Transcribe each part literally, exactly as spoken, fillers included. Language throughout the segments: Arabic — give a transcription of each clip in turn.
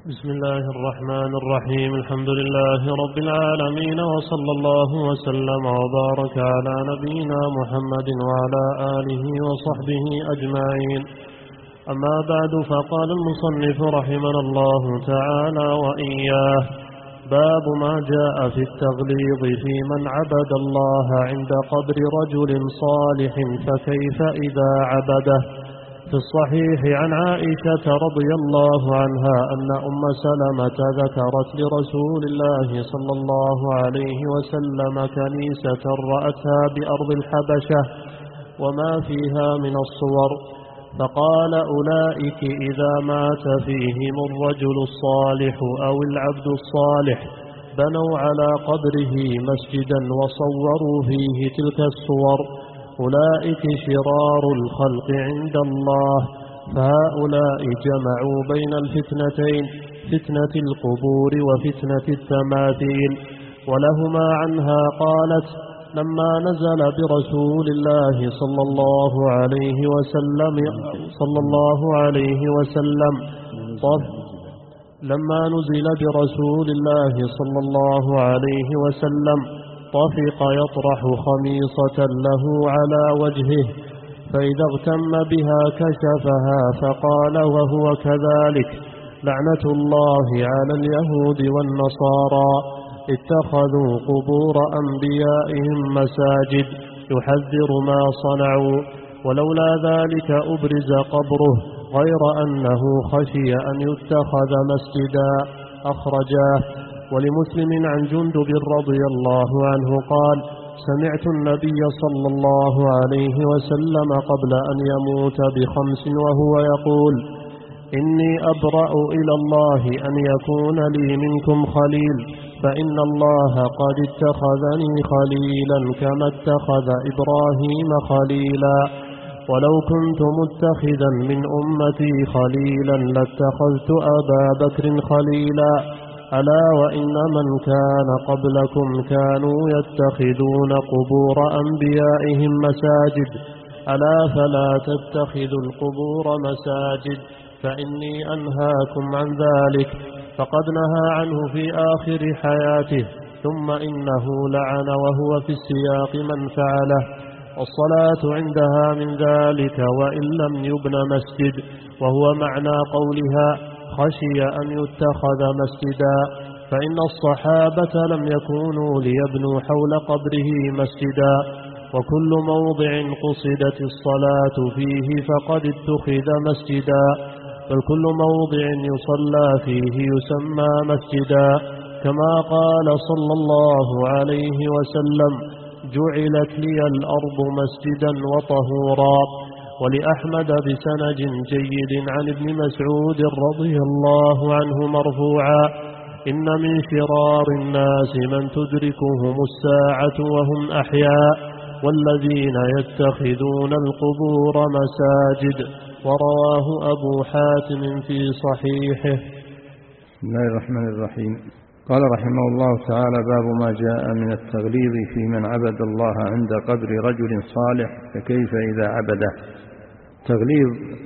بسم الله الرحمن الرحيم. الحمد لله رب العالمين، وصلى الله وسلم وبارك على نبينا محمد وعلى آله وصحبه أجمعين. أما بعد، فقال المصنف رحمنا الله تعالى وإياه: باب ما جاء في التغليظ في من عبد الله عند قبر رجل صالح فكيف إذا عبده. في الصحيح عن عائشة رضي الله عنها أن أم سلمة ذكرت لرسول الله صلى الله عليه وسلم كنيسة رأتها بأرض الحبشة وما فيها من الصور، فقال: أولئك إذا مات فيهم الرجل الصالح أو العبد الصالح بنوا على قبره مسجدا وصوروا فيه تلك الصور، أولئك شرار الخلق عند الله. فهؤلاء جمعوا بين الفتنتين، فتنة القبور وفتنة التماثيل. ولهما عنها قالت: لما نزل برسول الله صلى الله عليه وسلم صلى الله عليه وسلم طف لما نزل برسول الله صلى الله عليه وسلم طفق يطرح خميصة له على وجهه، فإذا اغتم بها كشفها فقال وهو كذلك: لعنة الله على اليهود والنصارى، اتخذوا قبور أنبيائهم مساجد، يحذر ما صنعوا، ولولا ذلك أبرز قبره، غير أنه خشي أن يتخذ مسجدا. أخرجاه. ولمسلم عن جندب رضي الله عنه قال: سمعت النبي صلى الله عليه وسلم قبل أن يموت بخمس وهو يقول: إني أبرأ إلى الله أن يكون لي منكم خليل، فإن الله قد اتخذني خليلا كما اتخذ إبراهيم خليلا، ولو كنت متخذا من أمتي خليلا لاتخذت أبا بكر خليلا. ألا وإن من كان قبلكم كانوا يتخذون قبور أنبيائهم مساجد، ألا فلا تتخذوا القبور مساجد، فإني أنهاكم عن ذلك. فقد نهى عنه في آخر حياته، ثم إنه لعن وهو في السياق من فعله. والصلاة عندها من ذلك وإن لم يبن مسجد، وهو معنى قولها: خشي أن يتخذ مسجدا، فإن الصحابة لم يكونوا ليبنوا حول قبره مسجدا، وكل موضع قصدت الصلاة فيه فقد اتخذ مسجدا، بل كل موضع يصلى فيه يسمى مسجدا، كما قال صلى الله عليه وسلم: جعلت لي الأرض مسجدا وطهورا. ولأحمد بسند جيد عن ابن مسعود رضي الله عنه مرفوعا: إن من شرار الناس من تدركهم الساعة وهم أحياء، والذين يتخذون القبور مساجد. ورواه أبو حاتم في صحيحه. بسم الله الرحمن الرحيم. قال رحمه الله تعالى: باب ما جاء من التغليظ في من عبد الله عند قبر رجل صالح فكيف إذا عبده. التغليظ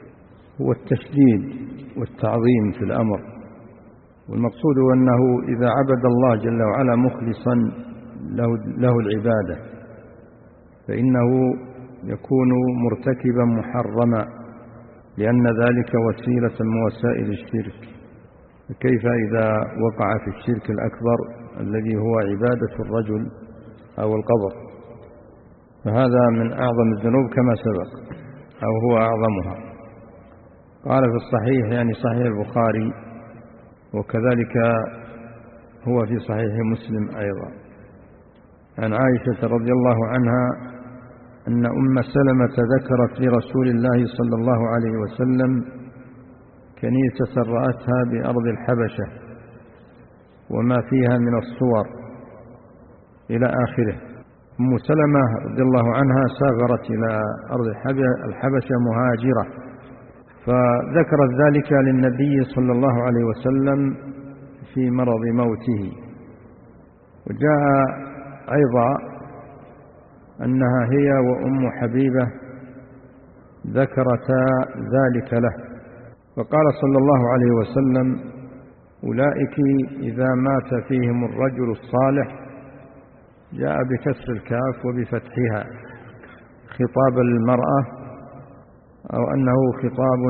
هو التشديد والتعظيم في الأمر، والمقصود أنه إذا عبد الله جل وعلا مخلصا له, له العبادة فإنه يكون مرتكبا محرما، لأن ذلك وسيلة من وسائل الشرك. فكيف إذا وقع في الشرك الأكبر الذي هو عبادة الرجل أو القبر، فهذا من أعظم الذنوب كما سبق، أو هو أعظمها. قال في الصحيح، يعني صحيح البخاري، وكذلك هو في صحيح مسلم أيضا، عن عائشة رضي الله عنها أن أم سلمة ذكرت لرسول الله صلى الله عليه وسلم كنيسة رأتها بأرض الحبشة وما فيها من الصور إلى آخره. أم سلمة رضي الله عنها سافرت إلى أرض الحبشة مهاجرة، فذكرت ذلك للنبي صلى الله عليه وسلم في مرض موته. وجاء أيضا أنها هي وأم حبيبة ذكرتا ذلك له، فقال صلى الله عليه وسلم: أولئك إذا مات فيهم الرجل الصالح، جاء بكسر الكاف وبفتحها خطابا للمرأة، أو أنه خطاب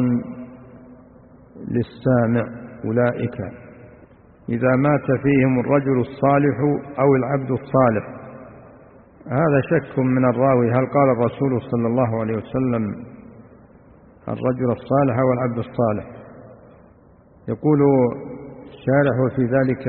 للسامع. أولئك إذا مات فيهم الرجل الصالح أو العبد الصالح. هذا شك من الراوي، هل قال الرسول صلى الله عليه وسلم الرجل الصالح أو العبد الصالح؟ يقول الشارح وفي ذلك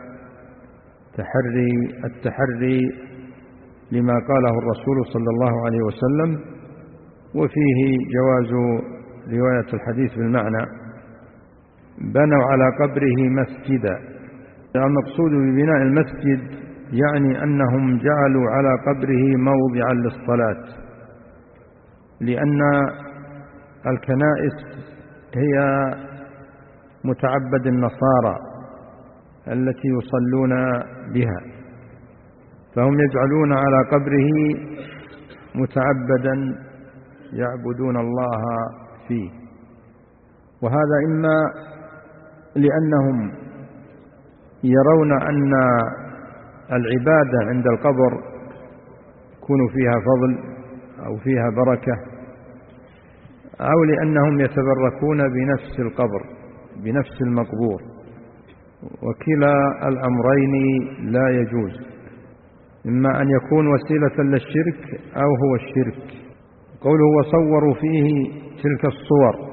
تحري التحري لما قاله الرسول صلى الله عليه وسلم، وفيه جواز رواية الحديث بالمعنى. بنوا على قبره مسجدا. المقصود ببناء المسجد يعني أنهم جعلوا على قبره موضعا للصلاة، لأن الكنائس هي متعبد النصارى التي يصلون بها، فهم يجعلون على قبره متعبدا يعبدون الله فيه. وهذا إما لأنهم يرون أن العبادة عند القبر يكون فيها فضل أو فيها بركة، أو لأنهم يتبركون بنفس القبر بنفس المقبور، وكلا الأمرين لا يجوز، إما أن يكون وسيلة للشرك أو هو الشرك. قوله وصوروا فيه تلك الصور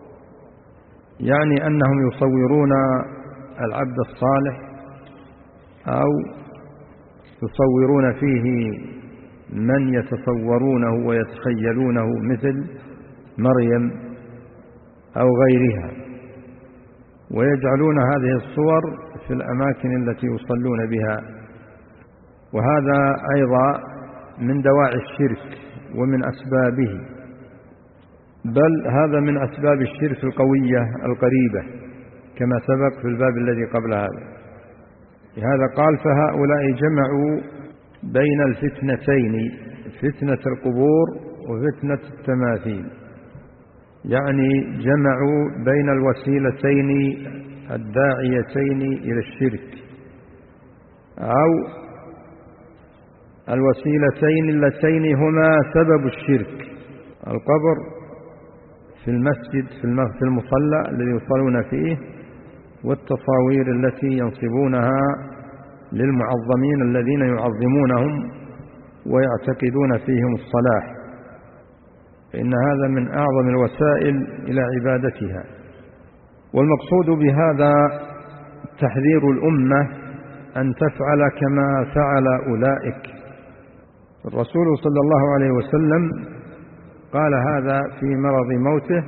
يعني أنهم يصورون العبد الصالح أو يصورون فيه من يتصورونه ويتخيلونه مثل مريم أو غيرها، ويجعلون هذه الصور في الأماكن التي يصلون بها. وهذا أيضا من دواعي الشرك ومن أسبابه، بل هذا من أسباب الشرك القوية القريبة كما سبق في الباب الذي قبل هذا. لهذا قال فهؤلاء جمعوا بين الفتنتين، فتنة القبور وفتنة التماثيل، يعني جمعوا بين الوسيلتين الداعيتين إلى الشرك، أو الوسيلتين اللتين هما سبب الشرك: القبر في المسجد في المصلى الذي يصلون فيه، والتصاوير التي ينصبونها للمعظمين الذين يعظمونهم ويعتقدون فيهم الصلاح، فإن هذا من أعظم الوسائل إلى عبادتها. والمقصود بهذا تحذير الأمة أن تفعل كما فعل أولئك. الرسول صلى الله عليه وسلم قال هذا في مرض موته،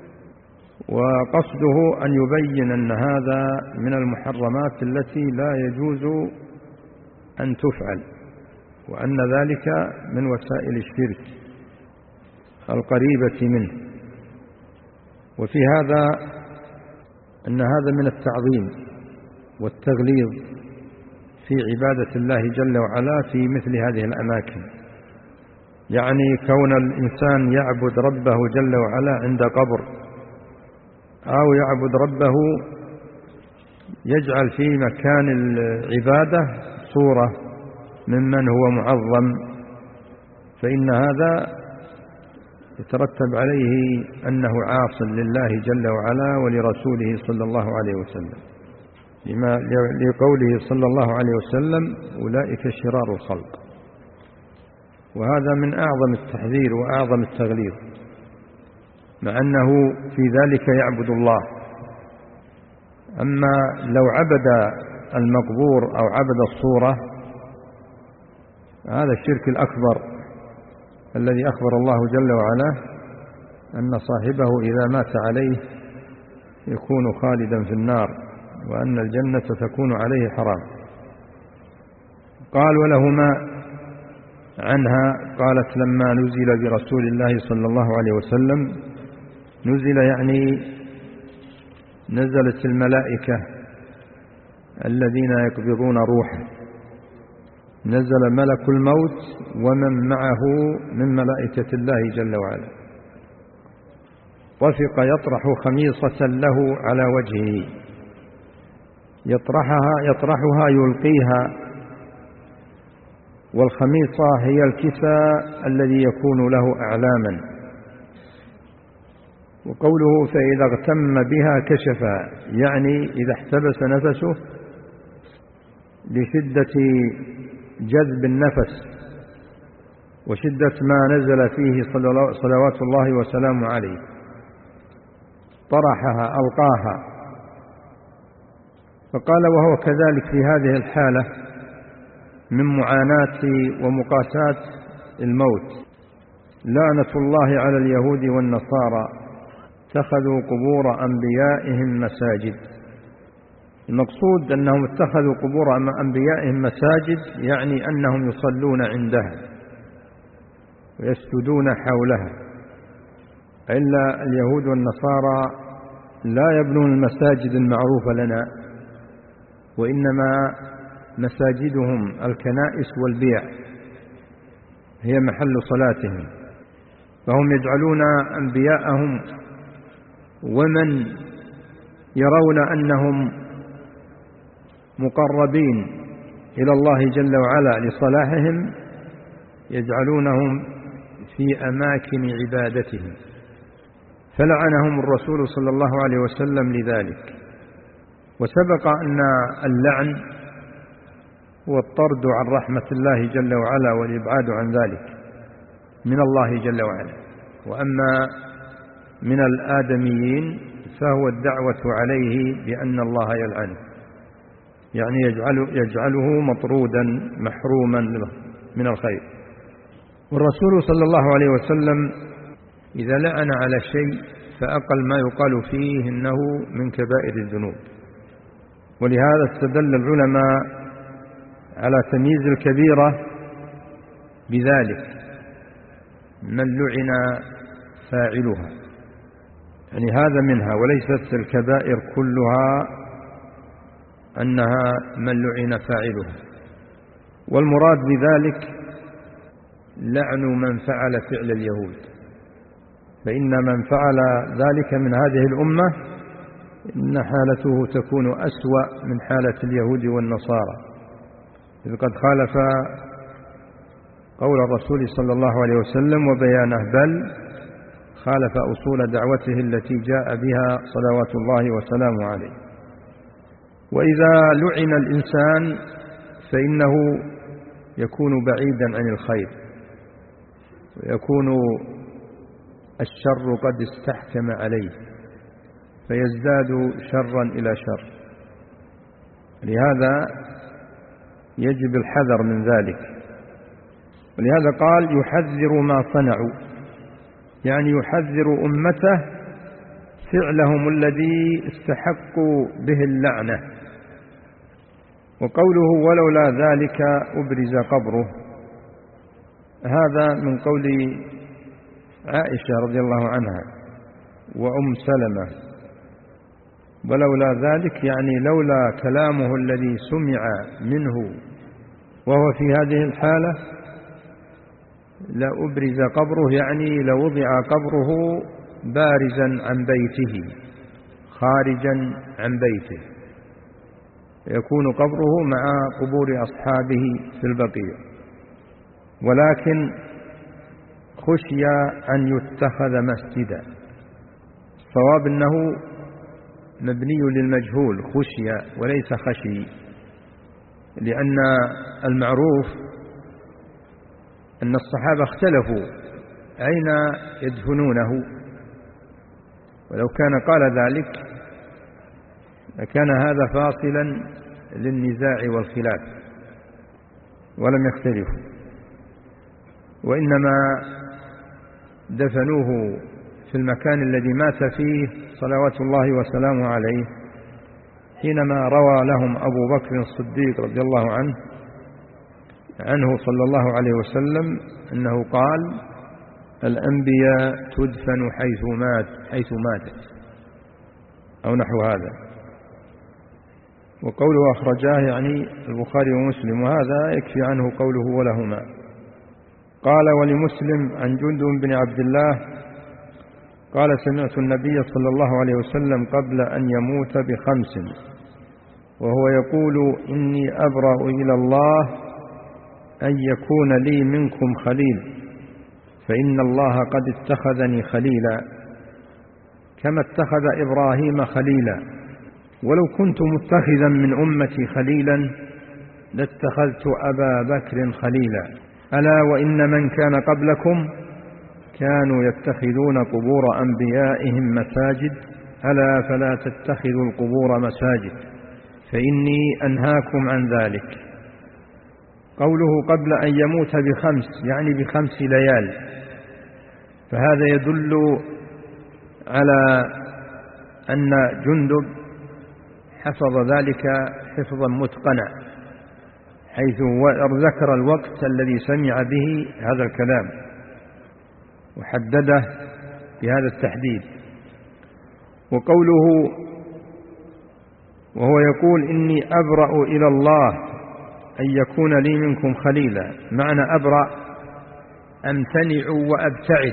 وقصده أن يبين أن هذا من المحرمات التي لا يجوز أن تفعل، وأن ذلك من وسائل الشرك القريبة منه. وفي هذا أن هذا من التعظيم والتغليظ في عبادة الله جل وعلا في مثل هذه الأماكن، يعني كون الإنسان يعبد ربه جل وعلا عند قبر، أو يعبد ربه يجعل في مكان العبادة صورة ممن هو معظم، فإن هذا يترتب عليه أنه عاص لله جل وعلا ولرسوله صلى الله عليه وسلم، لما لقوله صلى الله عليه وسلم أولئك شرار الخلق. وهذا من أعظم التحذير وأعظم التغليظ، مع أنه في ذلك يعبد الله. أما لو عبد المقبور أو عبد الصورة، هذا الشرك الأكبر الذي أخبر الله جل وعلا أن صاحبه إذا مات عليه يكون خالدا في النار، وأن الجنة تكون عليه حرام. قال ولهما عنها قالت لما نزل برسول الله صلى الله عليه وسلم، نزل يعني نزلت الملائكة الذين يقبضون روحه، نزل ملك الموت ومن معه من ملائكة الله جل وعلا، طفق يطرح خميصة له على وجهه، يطرحها يطرحها يلقيها. والخميصة هي الكساء الذي يكون له أعلاما. وقوله فإذا اغتم بها كشفها، يعني إذا احتبس نفسه لشدة جذب النفس وشدة ما نزل فيه صلوات الله وسلامه عليه، طرحها ألقاها. فقال وهو كذلك في هذه الحالة من معاناة ومقاساة الموت. لعنة الله على اليهود والنصارى اتخذوا قبور أنبيائهم مساجد. المقصود أنهم اتخذوا قبور أنبيائهم مساجد، يعني أنهم يصلون عندها ويسجدون حولها. إلا اليهود والنصارى لا يبنون المساجد المعروفة لنا، وإنما مساجدهم الكنائس والبيع هي محل صلاتهم. فهم يجعلون أنبياءهم ومن يرون أنهم مقربين إلى الله جل وعلا لصلاحهم يجعلونهم في أماكن عبادتهم، فلعنهم الرسول صلى الله عليه وسلم لذلك. وسبق أن اللعن هو الطرد عن رحمة الله جل وعلا والإبعاد عن ذلك من الله جل وعلا. وأما من الآدميين فهو الدعوة عليه بأن الله يلعنه، يعني يجعله, يجعله مطرودا محروما من الخير. والرسول صلى الله عليه وسلم إذا لعن على شيء فأقل ما يقال فيه إنه من كبائر الذنوب. ولهذا استدل العلماء على تمييز الكبيرة بذلك، من لعن فاعلها، يعني هذا منها، وليست الكبائر كلها أنها من لعن فاعلها. والمراد بذلك لعن من فعل فعل اليهود، فإن من فعل ذلك من هذه الأمة إن حالته تكون أسوأ من حالة اليهود والنصارى، إذ قد خالف قول الرسول صلى الله عليه وسلم وبيانه، بل خالف أصول دعوته التي جاء بها صلوات الله وسلامه عليه. وإذا لعن الإنسان فإنه يكون بعيدا عن الخير، ويكون الشر قد استحكم عليه فيزداد شرا إلى شر. لهذا يجب الحذر من ذلك. ولهذا قال يحذر ما صنعوا، يعني يحذر أمته فعلهم الذي استحقوا به اللعنة. وقوله ولولا ذلك أبرز قبره، هذا من قول عائشة رضي الله عنها وأم سلمة. ولولا ذلك يعني لولا كلامه الذي سمع منه وهو في هذه الحالة لأبرز قبره، يعني لوضع قبره بارزا عن بيته خارجا عن بيته، يكون قبره مع قبور أصحابه في البقيع. ولكن خشي أن يتخذ مسجدا. الصواب أنه مبني للمجهول، خشي وليس خشي، لأن المعروف أن الصحابة اختلفوا أين يدفنونه، ولو كان قال ذلك لكان هذا فاصلا للنزاع والخلاف، ولم يختلفوا، وإنما دفنوه في المكان الذي مات فيه صلوات الله وسلامه عليه، حينما روى لهم أبو بكر الصديق رضي الله عنه عنه صلى الله عليه وسلم أنه قال الأنبياء تدفن حيث مات حيث ماتت أو نحو هذا. وقوله أخرجاه يعني البخاري ومسلم، وهذا يكفي عنه قوله ولهما. قال ولمسلم عن جندب بن عبد الله قال سمعت النبي صلى الله عليه وسلم قبل أن يموت بخمس، وهو يقول إني أبرأ إلى الله أن يكون لي منكم خليل، فإن الله قد اتخذني خليلا كما اتخذ إبراهيم خليلا، ولو كنت متخذا من أمتي خليلا لاتخذت أبا بكر خليلا. ألا وإن من كان قبلكم كانوا يتخذون قبور أنبيائهم مساجد، ألا فلا تتخذوا القبور مساجد فإني أنهاكم عن ذلك. قوله قبل أن يموت بخمس يعني بخمس ليال، فهذا يدل على أن جندب حفظ ذلك حفظا متقنا، حيث ذكر الوقت الذي سمع به هذا الكلام وحدده بهذا التحديد. وقوله وهو يقول إني أبرأ إلى الله أن يكون لي منكم خليلا، معنى أبرأ أمتنع وأبتعد،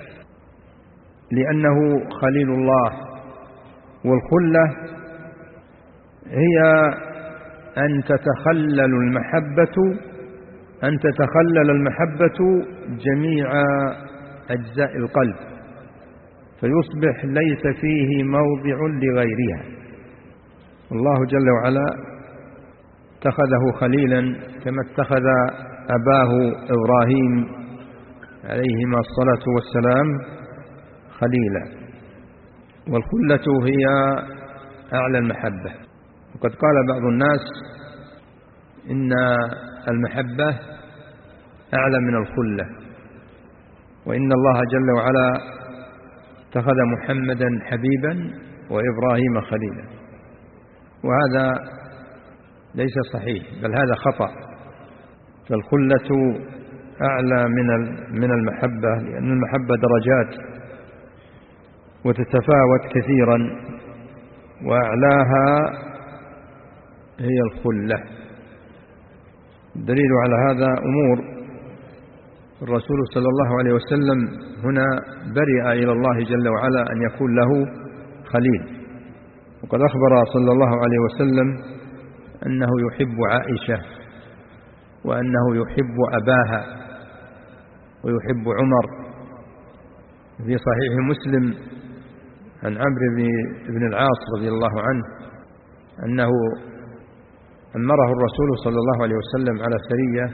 لأنه خليل الله. والخلة هي أن تتخلل المحبة أن تتخلل المحبة جميع أجزاء القلب، فيصبح ليس فيه موضع لغيرها. الله جل وعلا اتخذه خليلا كما اتخذ أباه إبراهيم عليهما الصلاة والسلام خليلا. والخلة هي أعلى المحبة. وقد قال بعض الناس إن المحبة أعلى من الخلة، وإن الله جل وعلا اتخذ محمدا حبيبا وإبراهيم خليلا، وهذا ليس صحيح، بل هذا خطأ. فالخلة أعلى من من المحبة، لأن المحبة درجات وتتفاوت كثيرا، وأعلاها هي الخلة. الدليل على هذا أمور الرسول صلى الله عليه وسلم هنا برئ إلى الله جل وعلا أن يكون له خليل، وقد أخبر صلى الله عليه وسلم أنه يحب عائشة، وأنه يحب أباها، ويحب عمر. في صحيح مسلم عن عمرو بن العاص رضي الله عنه أنه أمره الرسول صلى الله عليه وسلم على سرية،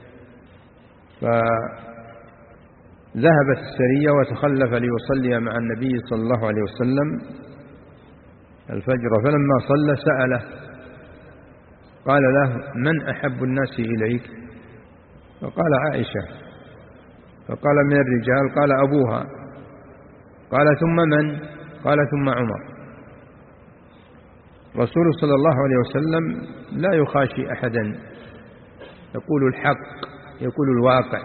فذهبت السرية وتخلف ليصلي مع النبي صلى الله عليه وسلم الفجر، فلما صلى سأله قال له: من أحب الناس إليك؟ فقال: عائشة. فقال: من الرجال؟ قال: أبوها. قال: ثم من؟ قال: ثم عمر. رسول صلى الله عليه وسلم لا يخاشي أحدا، يقول الحق، يقول الواقع،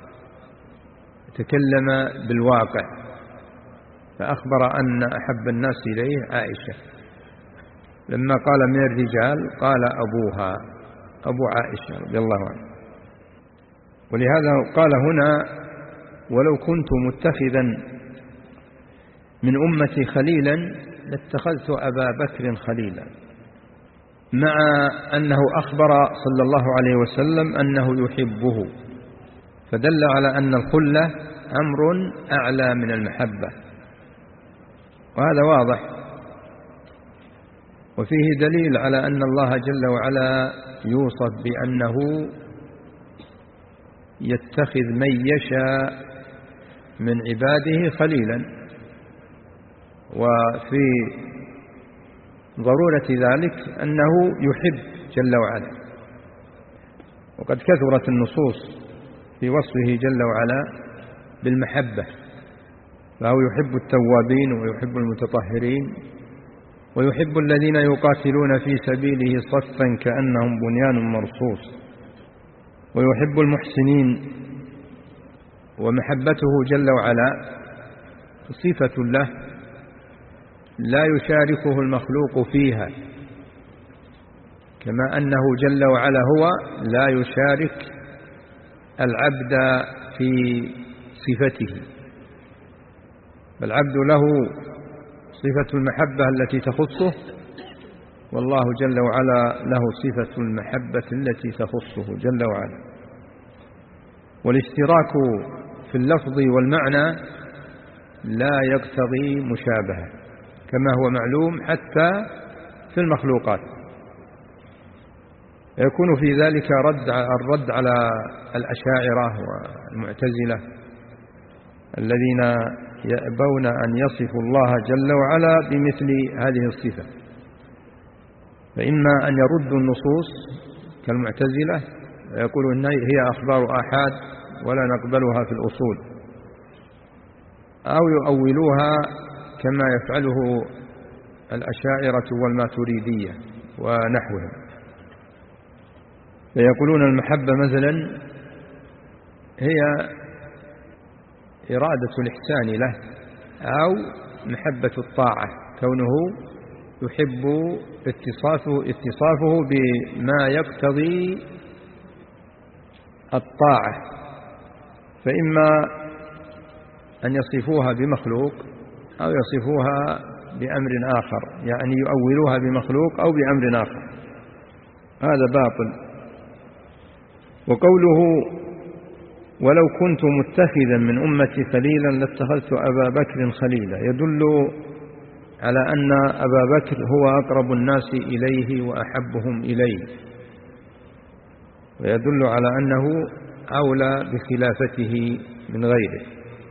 تكلم بالواقع، فأخبر أن أحب الناس إليه عائشة. لما قال من الرجال قال أبوها، أبو عائشة رضي الله عنه. ولهذا قال هنا: ولو كنت متخذا من أمتي خليلا لاتخذت أبا بكر خليلا، مع أنه أخبر صلى الله عليه وسلم أنه يحبه، فدل على أن الخلة أمر أعلى من المحبة، وهذا واضح. وفيه دليل على أن الله جل وعلا يوصف بأنه يتخذ من يشاء من عباده خليلا، وفي ضرورة ذلك أنه يحب جل وعلا. وقد كثرت النصوص في وصفه جل وعلا بالمحبة، فهو يحب التوابين ويحب المتطهرين ويحب الذين يقاتلون في سبيله صفا كأنهم بنيان مرصوص، ويحب المحسنين. ومحبته جل وعلا صفة له لا يشاركه المخلوق فيها، كما أنه جل وعلا هو لا يشارك العبد في صفته، فالعبد له صفة المحبة التي تخصه، والله جل وعلا له صفة المحبة التي تخصه جل وعلا. والاشتراك في اللفظ والمعنى لا يقتضي مشابهة كما هو معلوم حتى في المخلوقات، يكون في ذلك رد الرد على الأشاعرة والمعتزلة الذين يأبون أن يصفوا الله جل وعلا بمثل هذه الصفة، فإما أن يردوا النصوص كالمعتزلة ويقولوا إن هي أخبار آحاد ولا نقبلها في الأصول، أو يؤولوها كما يفعله الأشاعرة والماتريدية ونحوهم، فيقولون المحبة مثلا هي إرادة الإحسان له، أو محبة الطاعة كونه يحب اتصافه, اتصافه بما يقتضي الطاعة، فإما أن يصفوها بمخلوق أو يصفوها بأمر آخر، يعني يؤولوها بمخلوق أو بأمر آخر، هذا باطل. وقوله ولو كنت متخذا من أمتي خليلا لاتخذت أبا بكر خليلا يدل على أن أبا بكر هو أقرب الناس إليه وأحبهم إليه، ويدل على أنه أولى بخلافته من غيره،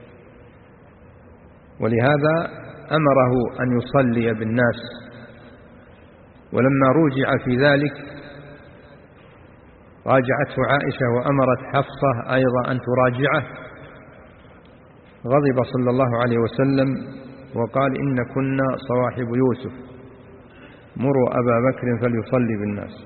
ولهذا أمره أن يصلي بالناس. ولما رجع في ذلك راجعته عائشة وأمرت حفصة أيضا أن تراجعه، غضب صلى الله عليه وسلم وقال إن كنا صواحب يوسف مروا أبا بكر فليصلي بالناس.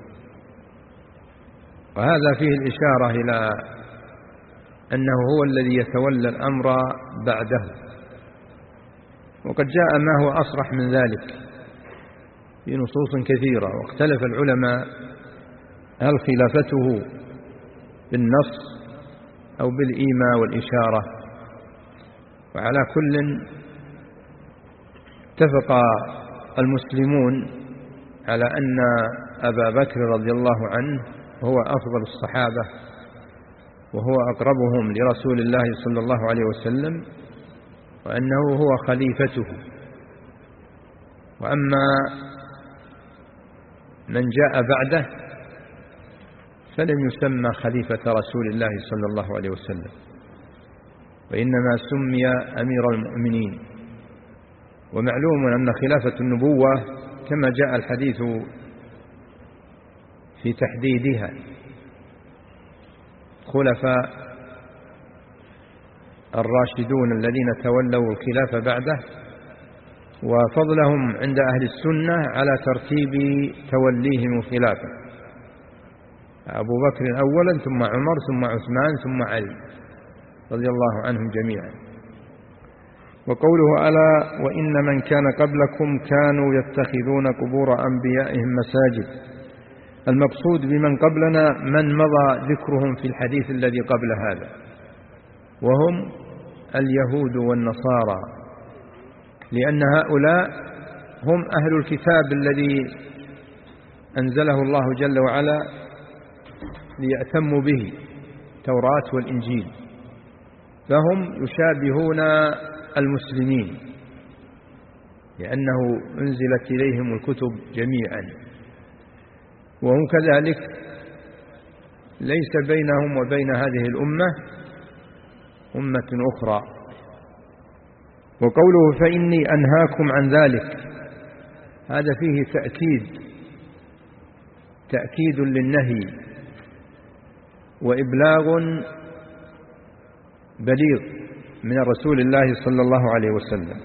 وهذا فيه الإشارة إلى أنه هو الذي يتولى الأمر بعده، وقد جاء ما هو أصرح من ذلك في نصوص كثيرة، واختلف العلماء هل خلافته بالنص أو بالإيماء والإشارة، وعلى كل اتفق المسلمون على أن أبا بكر رضي الله عنه هو أفضل الصحابة وهو أقربهم لرسول الله صلى الله عليه وسلم، وأنه هو خليفته. وأما من جاء بعده فلم يسمى خليفة رسول الله صلى الله عليه وسلم، وإنما سمي أمير المؤمنين. ومعلوم أن خلافة النبوة كما جاء الحديث في تحديدها خلفاء الراشدون الذين تولوا الخلافة بعده، وفضلهم عند أهل السنة على ترتيب توليهم الخلافة، أبو بكر أولا ثم عمر ثم عثمان ثم علي رضي الله عنهم جميعا. وقوله ألا وإن من كان قبلكم كانوا يتخذون قبور أنبيائهم مساجد، المقصود بمن قبلنا من مضى ذكرهم في الحديث الذي قبل هذا، وهم اليهود والنصارى، لأن هؤلاء هم أهل الكتاب الذي أنزله الله جل وعلا ليأتموا به، التوراة والإنجيل، فهم يشابهون المسلمين لأنه أنزلت إليهم الكتب جميعا، وهم كذلك ليس بينهم وبين هذه الأمة أمة أخرى. وقوله فإني أنهاكم عن ذلك، هذا فيه تأكيد تأكيد للنهي وإبلاغ بليغ من رسول الله صلى الله عليه وسلم،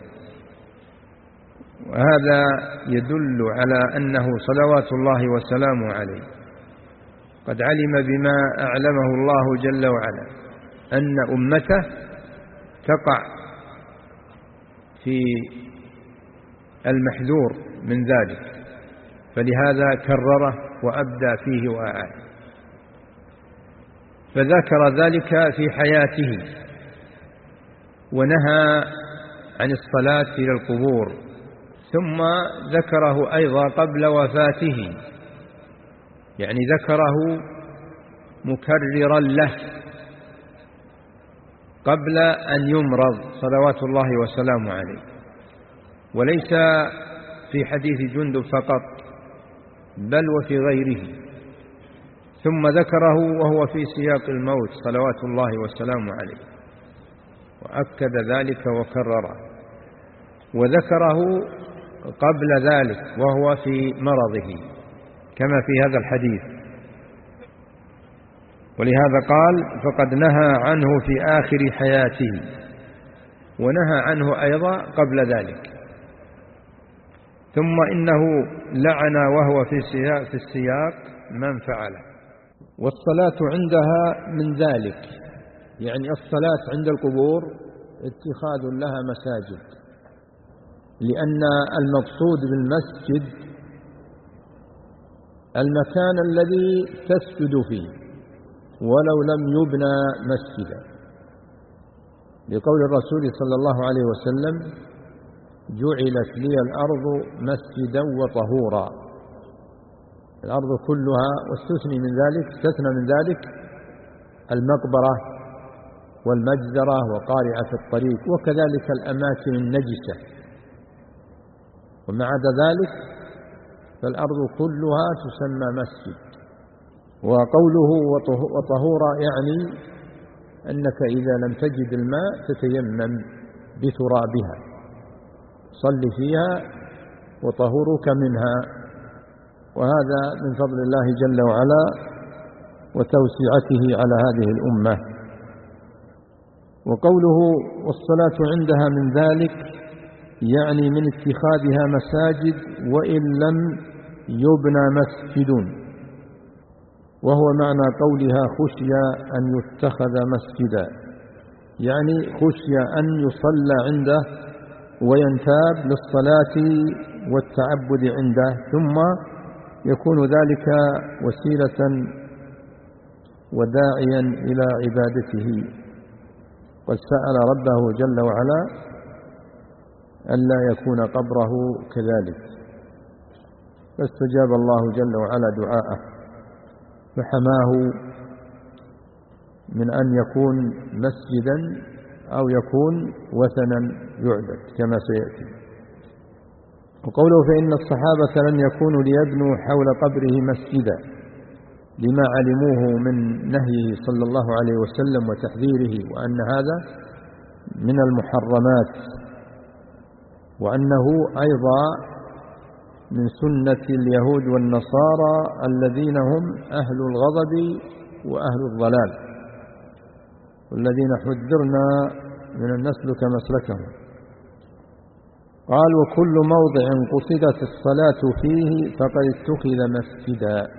وهذا يدل على أنه صلوات الله وسلامه عليه قد علم بما أعلمه الله جل وعلا أن أمته تقع في المحذور من ذلك، فلهذا كرره وأبدى فيه وأعاد. فذكر ذلك في حياته ونهى عن الصلاة إلى القبور ثم ذكره أيضا قبل وفاته، يعني ذكره مكررا له قبل أن يمرض صلوات الله وسلامه عليه، وليس في حديث جندب فقط بل وفي غيره. ثم ذكره وهو في سياق الموت صلوات الله وسلامه عليه، وأكد ذلك وكرره، وذكره قبل ذلك وهو في مرضه كما في هذا الحديث. ولهذا قال فقد نهى عنه في آخر حياته، ونهى عنه أيضا قبل ذلك. ثم إنه لعن وهو في السياق, في السياق من فعله. والصلاة عندها من ذلك، يعني الصلاة عند القبور اتخاذ لها مساجد، لأن المقصود بالمسجد المكان الذي تسجد فيه ولو لم يبنى مسجدا، لقول الرسول صلى الله عليه وسلم جعلت لي الأرض مسجدا وطهورا. الأرض كلها، واستثني من ذلك استثنى من ذلك المقبرة والمجزرة وقارعة الطريق وكذلك الأماكن النجسة، ومع ذلك فالأرض كلها تسمى مسجد. وقوله وطهورا يعني أنك إذا لم تجد الماء تتيمم بترابها صل فيها وطهورك منها، وهذا من فضل الله جل وعلا وتوسعته على هذه الأمة. وقوله والصلاة عندها من ذلك يعني من اتخاذها مساجد وإن لم يبنى مسجد، وهو معنى قولها خشي أن يتخذ مسجدا، يعني خشي أن يصلى عنده وينتاب للصلاة والتعبد عنده، ثم يكون ذلك وسيلة وداعيا إلى عبادته. قد سأل ربه جل وعلا ألا يكون قبره كذلك، فاستجاب الله جل وعلا دعاءه فحماه من أن يكون مسجدا أو يكون وثنا يعبد كما سيأتي. وقوله فإن الصحابة لم يكونوا ليبنوا حول قبره مسجدا لما علموه من نهيه صلى الله عليه وسلم وتحذيره، وأن هذا من المحرمات، وأنه أيضا من سنة اليهود والنصارى الذين هم أهل الغضب وأهل الضلال، والذين حذرنا من أن نسلك مسلكهم. قال وكل موضع قصدت الصلاة فيه فقد اتخذ مسجدا،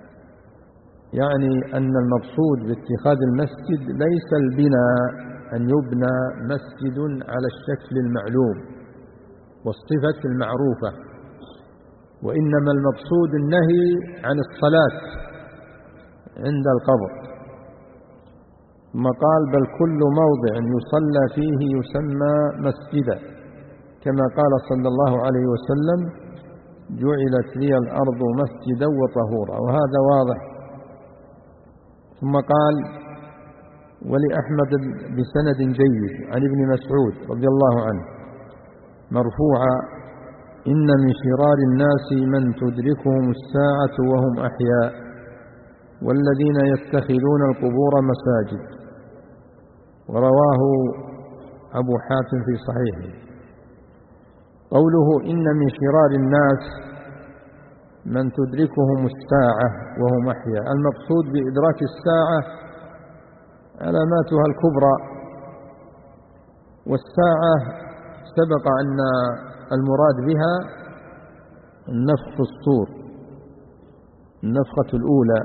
يعني أن المقصود باتخاذ المسجد ليس البناء أن يبنى مسجد على الشكل المعلوم والصفة المعروفة، وإنما المقصود النهي عن الصلاة عند القبر. ثم قال بل كل موضع يصلى فيه يسمى مسجدا، كما قال صلى الله عليه وسلم جعلت لي الأرض مسجدا وطهورا، وهذا واضح. ثم قال ولأحمد بسند جيد عن ابن مسعود رضي الله عنه مرفوعا إن من شرار الناس من تدركهم الساعة وهم أحياء والذين يتخذون القبور مساجد، ورواه أبو حاتم في صحيحه. قوله إن من شرار الناس من تدركهم الساعة وهم أحياء، المقصود بإدراك الساعة علاماتها الكبرى، والساعة سبق أن المراد بها النفخ الصور، النفخة الأولى،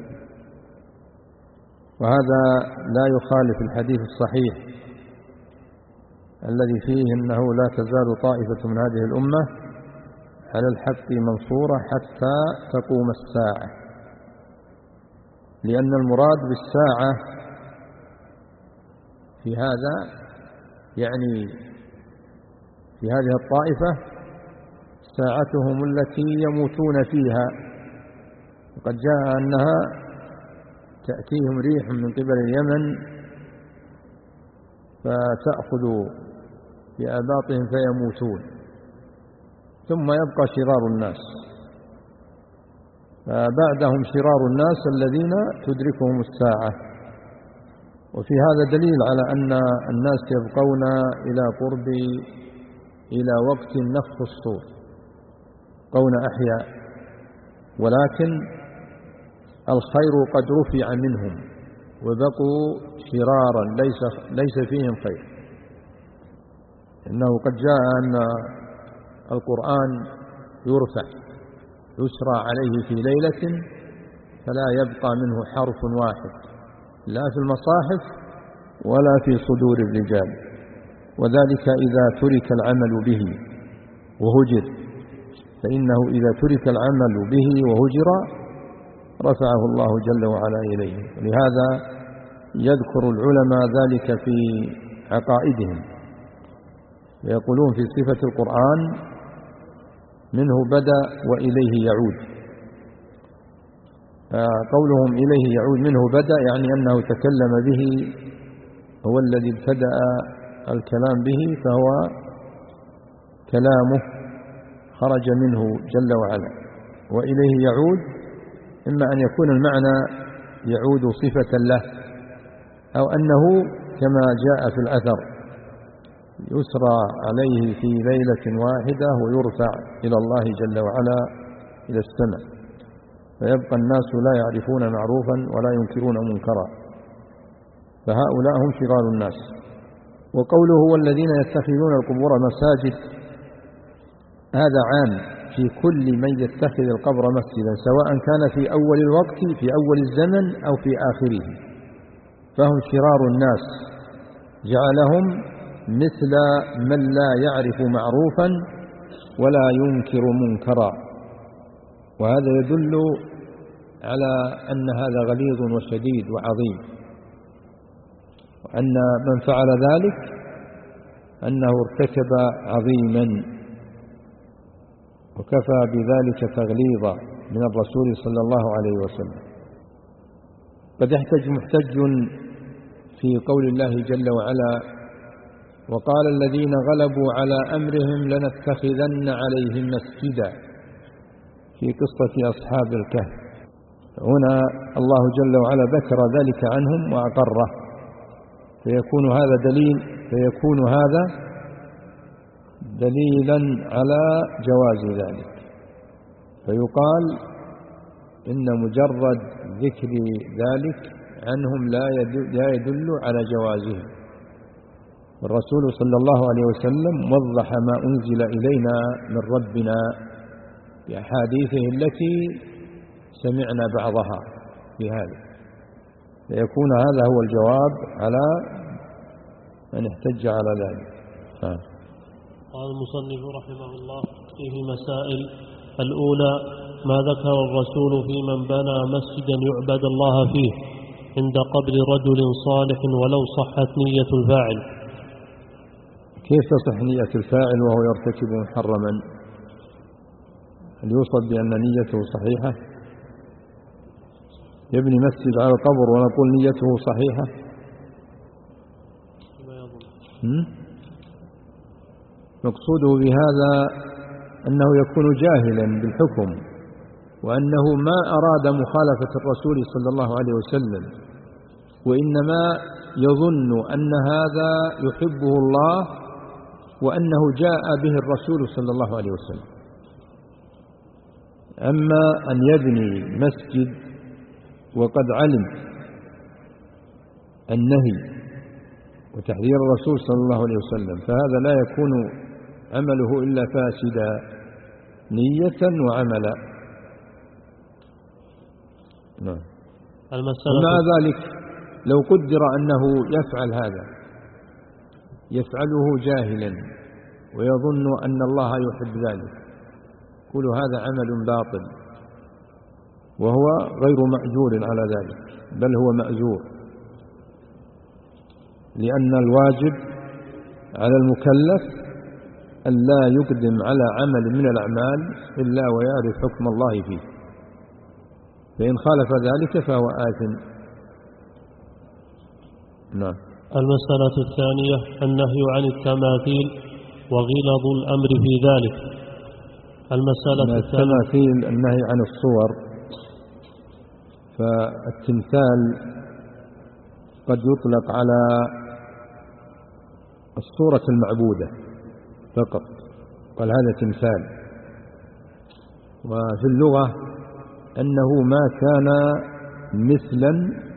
وهذا لا يخالف الحديث الصحيح الذي فيه أنه لا تزال طائفة من هذه الأمة على الحق منصورة حتى تقوم الساعة، لأن المراد بالساعة في هذا يعني في هذه الطائفة ساعتهم التي يموتون فيها. وقد جاء أنها تأتيهم ريح من قبل اليمن فتأخذ بآباطهم فيموتون، ثم يبقى شرار الناس، فبعدهم شرار الناس الذين تدركهم الساعة. وفي هذا دليل على أن الناس يبقون إلى قرب إلى وقت نفخ الصور، يبقون أحياء، ولكن الخير قد رفع منهم وبقوا شرارا ليس, ليس فيهم خير. إنه قد جاء أن القرآن يرفع يسرى عليه في ليلة فلا يبقى منه حرف واحد لا في المصاحف ولا في صدور الرجال، وذلك إذا ترك العمل به وهجر، فإنه إذا ترك العمل به وهجر رفعه الله جل وعلا إليه. لهذا يذكر العلماء ذلك في عقائدهم، يقولون في صفة القرآن منه بدأ وإليه يعود. قولهم إليه يعود منه بدأ يعني أنه تكلم به، هو الذي ابتدأ الكلام به، فهو كلامه خرج منه جل وعلا. وإليه يعود إما أن يكون المعنى يعود صفة له، أو أنه كما جاء في الأثر يسرى عليه في ليلة واحدة ويرفع إلى الله جل وعلا إلى السماء، فيبقى الناس لا يعرفون معروفا ولا ينكرون منكرا، فهؤلاء هم شرار الناس. وقوله والذين يتخذون القبور مساجد، هذا عام في كل من يتخذ القبر مسجدا، سواء كان في أول الوقت في أول الزمن أو في آخره، فهم شرار الناس، جعلهم مثل من لا يعرف معروفا ولا ينكر منكرا. وهذا يدل على أن هذا غليظ وشديد وعظيم، وأن من فعل ذلك أنه ارتكب عظيما، وكفى بذلك تغليظا من الرسول صلى الله عليه وسلم. قد يحتج محتج في قول الله جل وعلا وقال الذين غلبوا على أمرهم لنتخذن عليهم مسجدا في قصة أصحاب الكهف. هنا الله جل وعلا ذكر ذلك عنهم وأقره، فيكون هذا دليل فيكون هذا دليلا على جواز ذلك، فيقال إن مجرد ذكر ذلك عنهم لا يدل على جوازه. الرسول صلى الله عليه وسلم وضح ما أنزل إلينا من ربنا بأحاديثه التي سمعنا بعضها بهذا، فيكون هذا هو الجواب على من احتج على ذلك. ها. قال المصنف رحمه الله فيه مسائل. الأولى ما ذكر الرسول في من بنى مسجدا يعبد الله فيه عند قبر رجل صالح ولو صحت نية الفاعل. كيف تصح نية الفاعل وهو يرتكب محرما؟ هل يوصف بأن نيته صحيحة؟ يبني مسجد على القبر ونقول نيته صحيحة؟ مقصوده بهذا أنه يكون جاهلا بالحكم، وأنه ما أراد مخالفة الرسول صلى الله عليه وسلم، وإنما يظن أن هذا يحبه الله وأنه جاء به الرسول صلى الله عليه وسلم. أما أن يبني مسجد وقد علم النهي وتحذير الرسول صلى الله عليه وسلم، فهذا لا يكون عمله إلا فاسدا نية وعملا. نعم. ومع ذلك لو قدر أنه يفعل هذا يفعله جاهلا ويظن أن الله يحب ذلك، كل هذا عمل باطل، وهو غير مأجور على ذلك، بل هو مأجور، لأن الواجب على المكلف أن لا يقدم على عمل من الأعمال إلا ويعرف حكم الله فيه، فإن خالف ذلك فهو آثم. نعم. المسألة الثانية النهي عن التماثيل وغلظ الأمر في ذلك. المسألة التماثيل النهي عن الصور، فالتمثال قد يطلق على الصورة المعبودة فقط، قال هذا تمثال. وفي اللغة أنه ما كان مثلا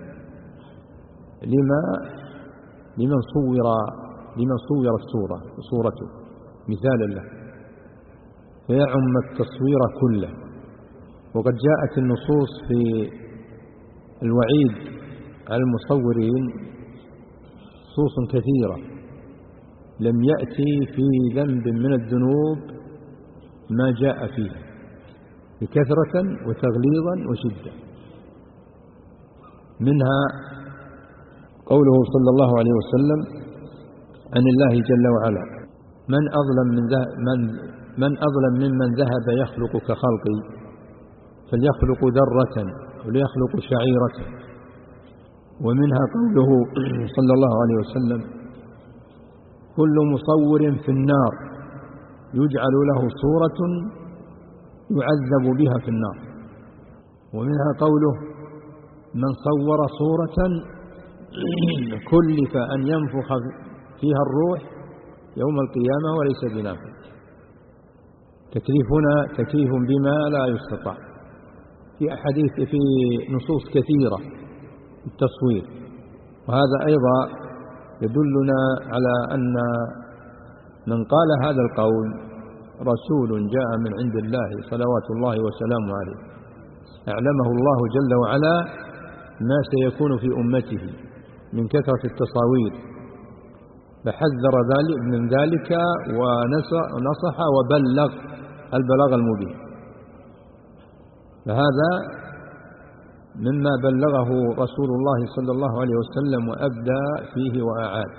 لما لمن صور لمن صور الصورة صورته مثالا له، فيعم التصوير كله. وقد جاءت النصوص في الوعيد على المصورين نصوص كثيرة، لم يأتي في ذنب من الذنوب ما جاء فيه بكثرة وتغليظا وشدة. منها قوله صلى الله عليه وسلم عن الله جل وعلا: من أظلم من من من أظلم ممن ذهب يخلق كخلقي، فليخلق ذرة وليخلق شعيرة. ومنها قوله صلى الله عليه وسلم: كل مصور في النار يجعل له صورة يعذب بها في النار. ومنها قوله: من صور صورة كلف أن ينفخ فيها الروح يوم القيامة وليس بنافخ. تكليفنا تكليف بما لا يستطاع. في أحاديث في نصوص كثيرة التصوير، وهذا أيضا يدلنا على أن من قال هذا القول رسول جاء من عند الله صلوات الله وسلامه عليه، أعلمه الله جل وعلا ما سيكون في أمته من كثرة التصاوير، فحذر ذلك من ذلك ونصح وبلغ البلاغ المبين. فهذا مما بلغه رسول الله صلى الله عليه وسلم وأبدى فيه وأعاد،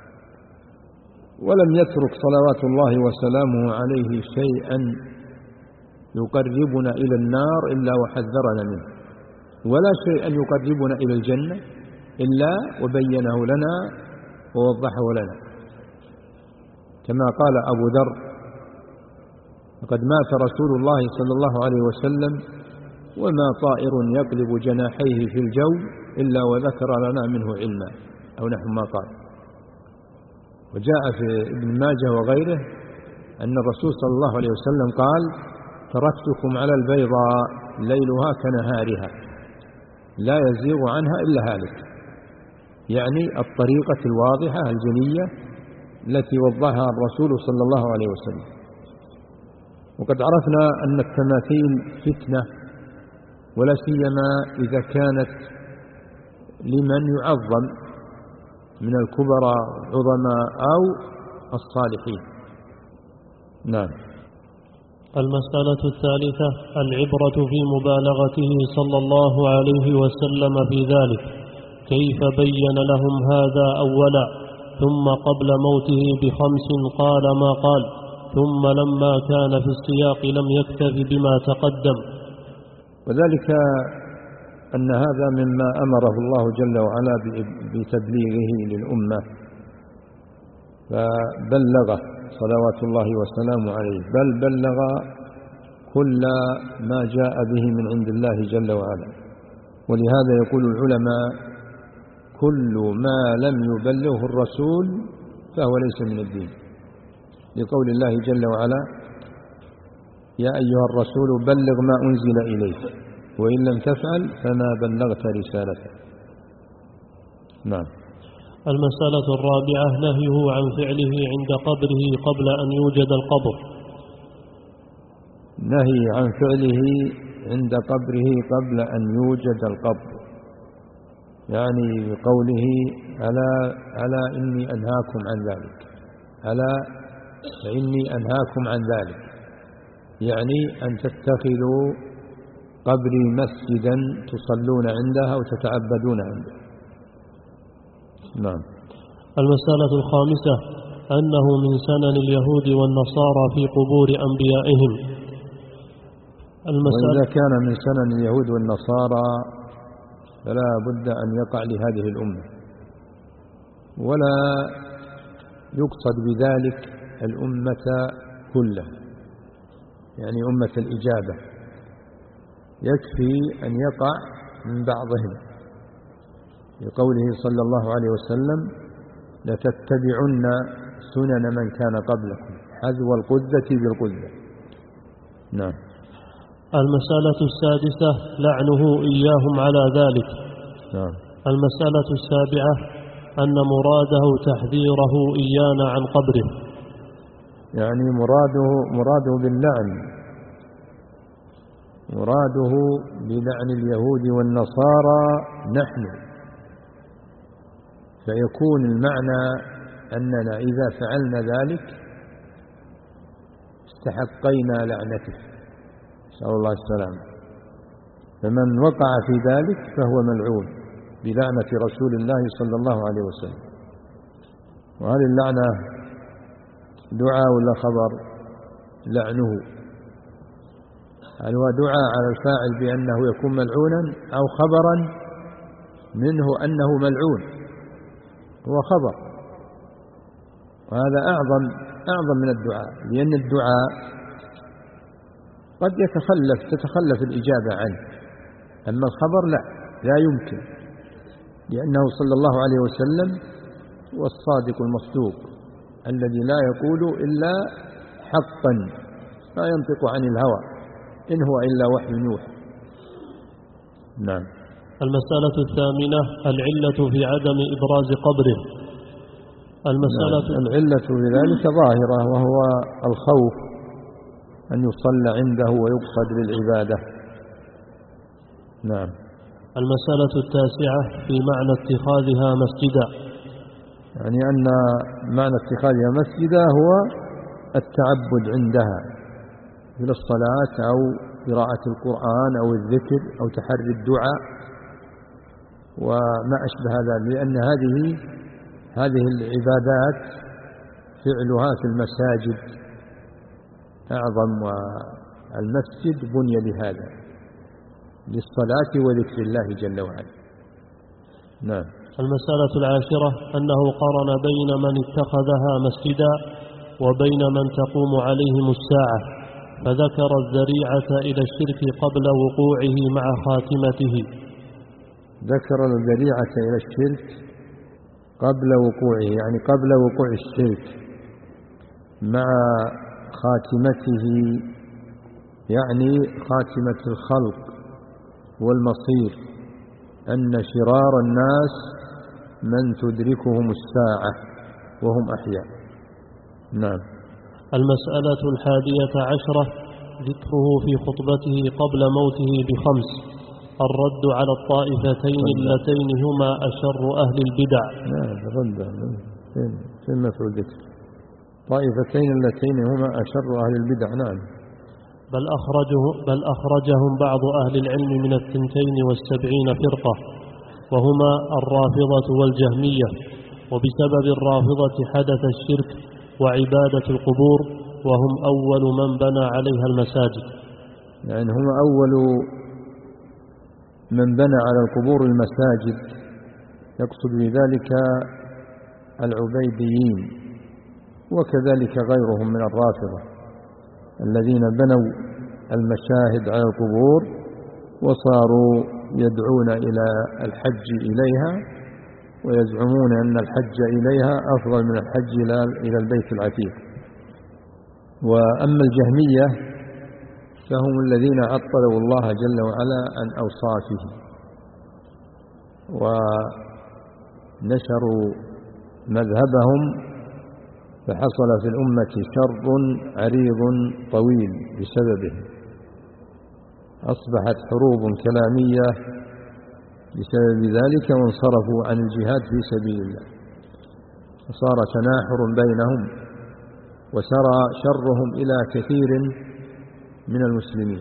ولم يترك صلوات الله وسلامه عليه شيئا يقربنا إلى النار إلا وحذرنا منه، ولا شيئا يقربنا إلى الجنة إلا وبينه لنا ووضحه لنا، كما قال أبو ذر: لقد مات رسول الله صلى الله عليه وسلم وما طائر يقلب جناحيه في الجو إلا وذكر لنا منه علما، أو نحو ما قال. وجاء في ابن ماجه وغيره أن الرسول صلى الله عليه وسلم قال: تركتكم على البيضاء ليلها كنهارها لا يزيغ عنها إلا هالك، يعني الطريقة الواضحة الجلية التي وضحها الرسول صلى الله عليه وسلم. وقد عرفنا أن التماثيل فتنة، ولا سيما إذا كانت لمن يعظم من الكبراء العظماء أو الصالحين. نعم. المسألة الثالثة العبرة في مبالغته صلى الله عليه وسلم في ذلك، كيف بين لهم هذا أولا، ثم قبل موته بخمس قال ما قال، ثم لما كان في السياق لم يكتف بما تقدم. وذلك أن هذا مما أمره الله جل وعلا بتبليغه للأمة، فبلغ صلوات الله وسلامه عليه، بل بلغ كل ما جاء به من عند الله جل وعلا. ولهذا يقول العلماء: كل ما لم يبلغه الرسول فهو ليس من الدين، لقول الله جل وعلا: يا أيها الرسول بلغ ما أنزل إليك وإن لم تفعل فما بلغت رسالته. نعم. المسألة الرابعة نهيه عن فعله عند قبره قبل أن يوجد القبر. نهي عن فعله عند قبره قبل أن يوجد القبر، يعني بقوله: ألا ألا إني أنهاكم عن ذلك، ألا فإني أنهاكم عن ذلك، يعني أن تتخذوا قبري مسجدا تصلون عنده وتتعبدون عنده. نعم. المسألة الخامسة أنه من سنن اليهود والنصارى في قبور أنبيائهم. وإذا كان من سنن اليهود والنصارى فلا بد أن يقع لهذه الأمة، ولا يقصد بذلك الأمة كلها، يعني أمة الإجابة، يكفي أن يقع من بعضهم، لقوله صلى الله عليه وسلم: لتتبعن سنن من كان قبلكم حذو القذة بالقذة. نعم. المسألة السادسة لعنه إياهم على ذلك. نعم. المسألة السابعة أن مراده تحذيره إيانا عن قبره، يعني مراده مراده باللعن مراده بلعن اليهود والنصارى نحن، فيكون المعنى أننا إذا فعلنا ذلك استحقينا لعنته، نسأل الله السلامة. فمن وقع في ذلك فهو ملعون بلعنة رسول الله صلى الله عليه وسلم. وهل اللعنة دعاء ولا خبر؟ لعنه، هل هو دعاء على الفاعل بأنه يكون ملعونا، أو خبرا منه أنه ملعون؟ هو خبر، وهذا أعظم أعظم من الدعاء، لأن الدعاء قد يتخلف تتخلف الإجابة عنه، أما الخبر لا لا يمكن، لأنه صلى الله عليه وسلم هو الصادق المصدوق الذي لا يقول إلا حقا، لا ينطق عن الهوى، إن هو إلا وحي يوحى. نعم. المسألة الثامنة العلة في عدم إبراز قبره. المسألة نعم. العلة في ذلك ظاهرة، وهو الخوف أن يصلى عنده ويقصد للعبادة. نعم. المسألة التاسعة في معنى اتخاذها مسجدا، يعني أن معنى اتخاذها مسجدا هو التعبد عندها في الصلاة أو قراءة القرآن أو الذكر أو تحري الدعاء وما أشبه ذلك، لأن هذه هذه العبادات فعلها في المساجد أعظم، والمسجد بني لهذا، للصلاة وذكر الله جل وعلا. نعم. المسألة العاشرة أنه قرن بين من اتخذها مسجدا وبين من تقوم عليهم الساعة، فذكر الذريعة إلى الشرك قبل وقوعه مع خاتمته. ذكر الذريعة إلى الشرك قبل وقوعه، يعني قبل وقوع الشرك، مع خاتمته، يعني خاتمة الخلق والمصير، أن شرار الناس من تدركهم الساعة وهم أحياء. نعم. المسألة الحادية عشرة ذكره في خطبته قبل موته بخمس: الرد على الطائفتين اللتين هما أشر أهل البدع. نعم. الرد فين فين مفعول ذكر طائفتين اللتين هما أشر أهل البدع. نعم. بل, أخرجه بل أخرجهم بعض أهل العلم من الثنتين والسبعين فرقة، وهما الرافضة والجهمية، وبسبب الرافضة حدث الشرك وعبادة القبور، وهم أول من بنى عليها المساجد. يعني هم أول من بنى على القبور المساجد، يقصد بذلك العبيديين، وكذلك غيرهم من الرافضة الذين بنوا المشاهد على القبور وصاروا يدعون إلى الحج إليها، ويزعمون أن الحج إليها أفضل من الحج إلى البيت العتيق. وأما الجهمية فهم الذين عطلوا الله جل وعلا عن أوصافه، ونشروا مذهبهم، فحصل في الأمة شر عريض طويل بسببه، أصبحت حروب كلامية بسبب ذلك، وانصرفوا عن الجهاد في سبيل الله، وصار تناحر بينهم، وسرى شرهم إلى كثير من المسلمين.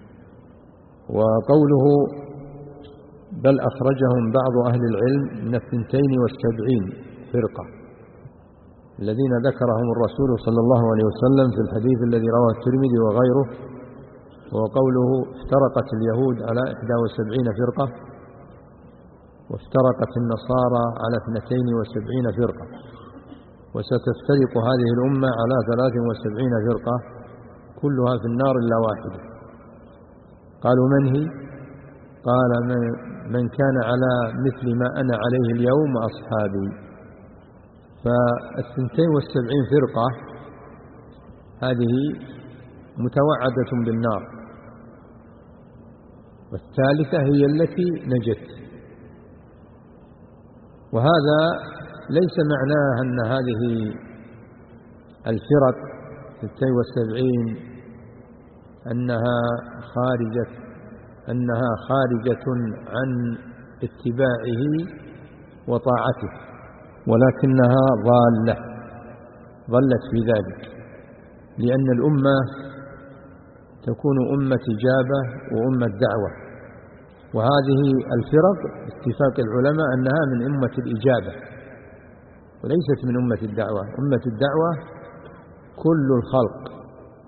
وقوله بل أخرجهم بعض أهل العلم من الثنتين والسبعين فرقة، الذين ذكرهم الرسول صلى الله عليه وسلم في الحديث الذي رواه الترمذي وغيره، وهو قوله: افترقت اليهود على إحدى وسبعين فرقة، وافترقت النصارى على اثنتين وسبعين فرقة، وستفترق هذه الأمة على ثلاث وسبعين فرقة كلها في النار إلا واحدة. قالوا: من هي؟ قال: من كان على مثل ما أنا عليه اليوم وأصحابي. فالثنتين والسبعين فرقة هذه متوعدة بالنار، والثالثة هي التي نجت. وهذا ليس معناه أن هذه الفرق الثنتين والسبعين أنها خارجة أنها خارجة عن اتباعه وطاعته، ولكنها ضالة ضلت في ذلك، لأن الأمة تكون أمة إجابة وأمة دعوة، وهذه الفرق اتفاق العلماء أنها من أمة الإجابة وليست من أمة الدعوة. أمة الدعوة كل الخلق.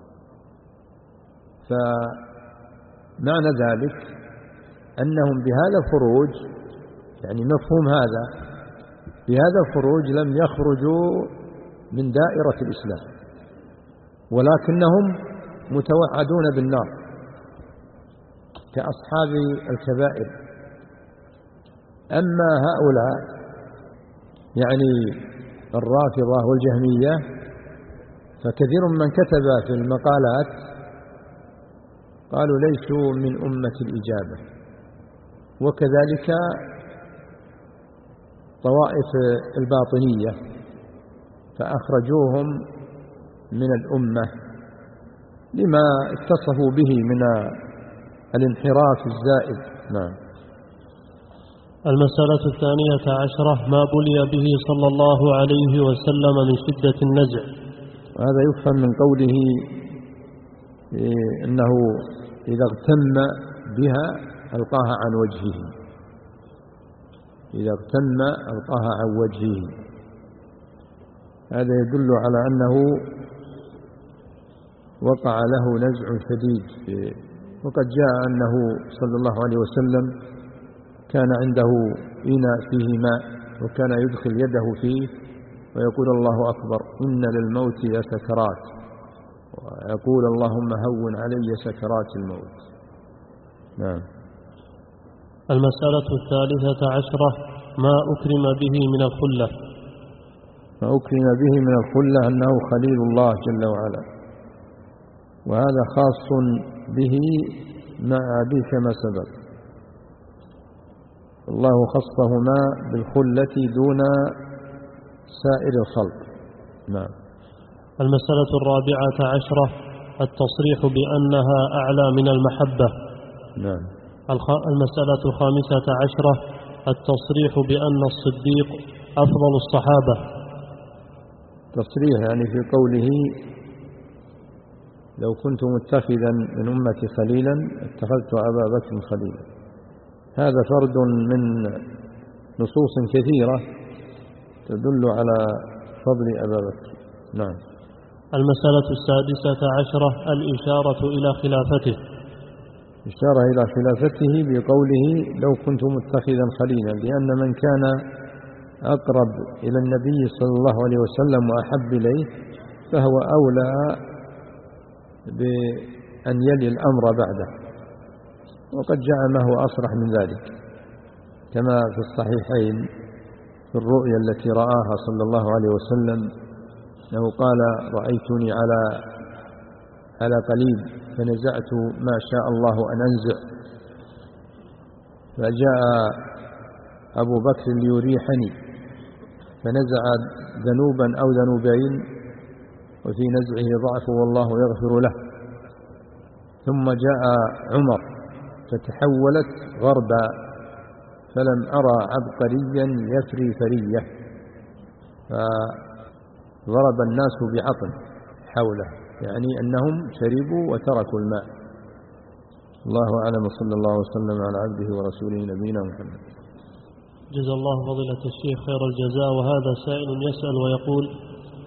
فمعنى ذلك أنهم بهذا الخروج، يعني مفهوم هذا، بهذا الخروج لم يخرجوا من دائرة الإسلام، ولكنهم متوعدون بالنار كأصحاب الكبائر. أما هؤلاء يعني الرافضة والجهمية فكثير من كتب في المقالات قالوا ليسوا من أمة الإجابة، وكذلك طوائف الباطنية فأخرجوهم من الأمة لما اتصفوا به من الانحراف الزائد. نعم. المسألة الثانية عشرة: ما بلي به صلى الله عليه وسلم من شدة النزع. هذا يفهم من قوله إنه إذا اغتم بها ألقاها عن وجهه، إذا اغتم ألقاها عن وجهه. هذا يدل على أنه وقع له نزع شديد، وقد جاء أنه صلى الله عليه وسلم كان عنده إناء فيه ماء، وكان يدخل يده فيه ويقول: الله أكبر، إن للموت لسكرات، ويقول: اللهم هون علي سكرات الموت. نعم. المسألة الثالثة عشرة: ما أكرم به من الخلة. ما أكرم به من الخلة أنه خليل الله جل وعلا، وهذا خاص به مع أبي كما سبق. الله خصهما بالخلة دون سائر الخلق. نعم. المسألة الرابعة عشرة: التصريح بأنها أعلى من المحبة. نعم. المسألة الخامسة عشرة: التصريح بأن الصديق أفضل الصحابة. تصريح يعني في قوله: لو كنت متخذا من أمتي خليلا اتخذت أبا بكر خليلا. هذا فرد من نصوص كثيرة تدل على فضل أبا بكر. نعم. المسألة السادسة عشرة: الإشارة إلى خلافته. إشارة إلى خلافته بقوله: لو كنت متخذا خليلا، لأن من كان أقرب إلى النبي صلى الله عليه وسلم وأحب إليه فهو أولى بأن يلي الأمر بعده، وقد جاء ما هو أصرح من ذلك، كما في الصحيحين في الرؤيا التي رآها صلى الله عليه وسلم أنه قال: رأيتني على على قليب فنزعت ما شاء الله أن أنزع، فجاء أبو بكر ليريحني فنزع ذنوبا أو ذنوبين وفي نزعه ضعف والله يغفر له. ثم جاء عمر فتحولت غربا فلم أرى عبقريا يفري فرية، فضرب الناس بعطن حوله، يعني أنهم شربوا وتركوا الماء. الله أعلم، صلى الله وسلم على عبده ورسوله نبينا محمد. جزا الله فضيلة الشيخ خير الجزاء. وهذا سائل يسأل ويقول: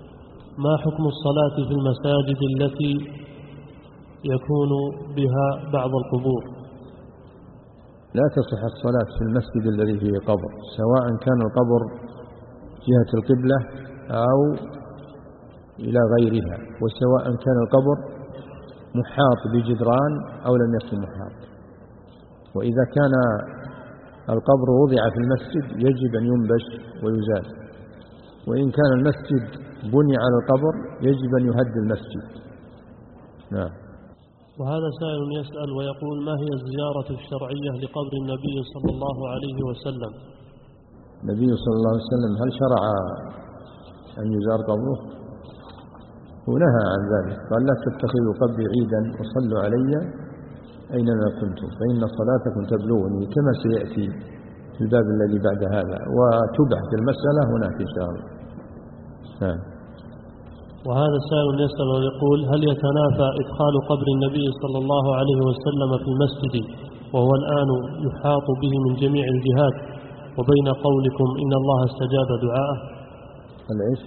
ما حكم الصلاة في المساجد التي يكون بها بعض القبور؟ لا تصح الصلاة في المسجد الذي فيه قبر، سواء كان القبر جهة القبلة أو إلى غيرها، وسواء كان القبر محاط بجدران أو لم يكن محاط. وإذا كان القبر وضع في المسجد يجب أن ينبش ويزال، وإن كان المسجد بني على القبر يجب أن يهد المسجد. نعم. وهذا سائل يسأل ويقول: ما هي الزيارة الشرعية لقبر النبي صلى الله عليه وسلم؟ النبي صلى الله عليه وسلم هل شرع أن يزار قبره؟ ونهى عن ذلك، قال: لا تتخذوا قبري عيدا وصلوا علي أينما كنتم فإن صلاتكم تبلغني، كما سيأتي في الباب الذي بعد هذا، وتبحث المسألة هناك إن شاء الله. نعم. وهذا سائل يسأل ويقول: هل يتنافى إدخال قبر النبي صلى الله عليه وسلم في المسجد وهو الآن يحاط به من جميع الجهات وبين قولكم إن الله استجاب دعاءه؟ هل إيش؟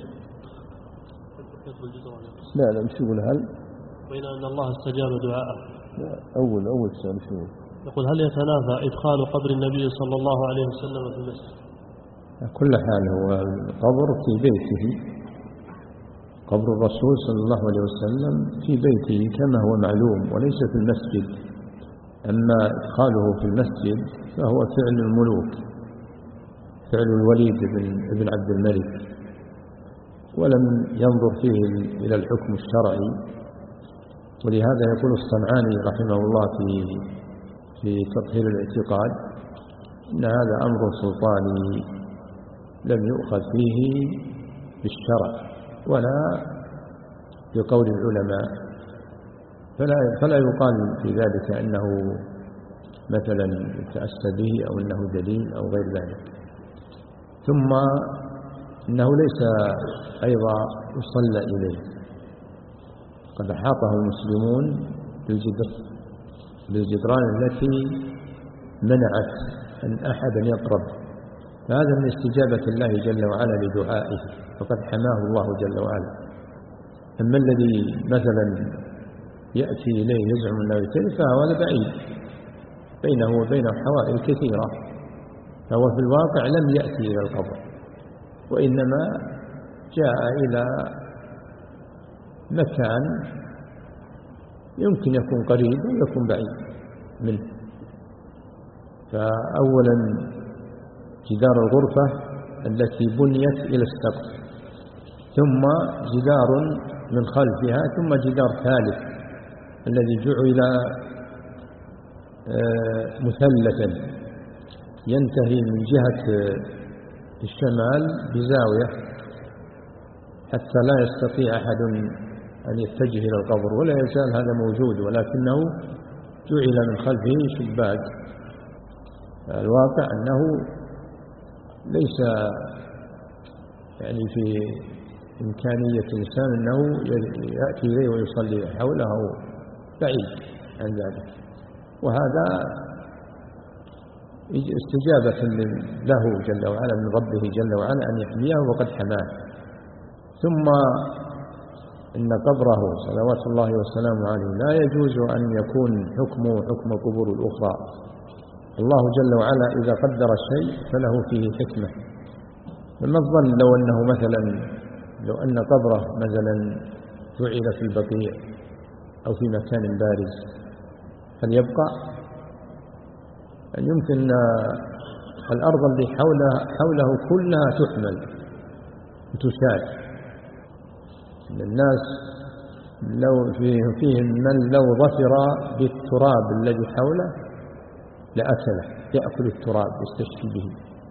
لا لا مش يقول هل؟ بين أن الله استجاب دعاءه. لا أول أول سؤال شو يقول: هل يتنافى إدخال قبر النبي صلى الله عليه وسلم في المسجد؟ كل حال هو القبر في بيته، قبر الرسول صلى الله عليه وسلم في بيته كما هو معلوم وليس في المسجد. أما إدخاله في المسجد فهو فعل الملوك، فعل الوليد بن عبد الملك، ولم ينظر فيه إلى الحكم الشرعي. ولهذا يقول الصنعاني رحمه الله في في تطهير الاعتقاد إن هذا أمر سلطاني لم يؤخذ فيه بالشرع ولا بقول العلماء، فلا فلا يقال في ذلك أنه مثلا يتأسى به أو أنه دليل أو غير ذلك. ثم إنه ليس أيضا يصلى إليه، قد أحاطه المسلمون بالجدران التي منعت أن أحدا يقرب، فهذا من استجابة الله جل وعلا لدعائه، فقد حماه الله جل وعلا. أما الذي مثلا يأتي إليه يزعم أنه يتلف فهذا بعيد، بينه وبينه حوائل كثيرة، فهو في الواقع لم يأتي إلى القبر، وإنما جاء إلى مكان يمكن يكون قريب ويكون بعيد منه. فأولا جدار الغرفة التي بنيت إلى السقف، ثم جدار من خلفها، ثم جدار ثالث الذي جعل مثلثا ينتهي من جهة الشمال بزاوية حتى لا يستطيع أحد أن يتجه إلى القبر، ولا يزال هذا موجود، ولكنه جعل من خلفه شباك. الواقع أنه ليس يعني في إمكانية الإنسان أنه يأتي إليه ويصلي حوله، بعيد عن ذلك، وهذا استجابة له جل وعلا من ربه جل وعلا أن يحميه وقد حماه. ثم إن قبره صلوات الله وسلامه عليه لا يجوز أن يكون حكمه حكم القبور الأخرى. الله جل وعلا إذا قدر الشيء فله فيه حكمة. فما الظن لو أنه مثلا لو أن قبره مثلا جعل في البقيع أو في مكان بارز، هل يبقى؟ أن يمكن الأرض اللي حوله, حوله كلها تحمل وتشاد. الناس لو فيهم من لو ظفر بالتراب الذي حوله لأكله، يأكل التراب يستشفي به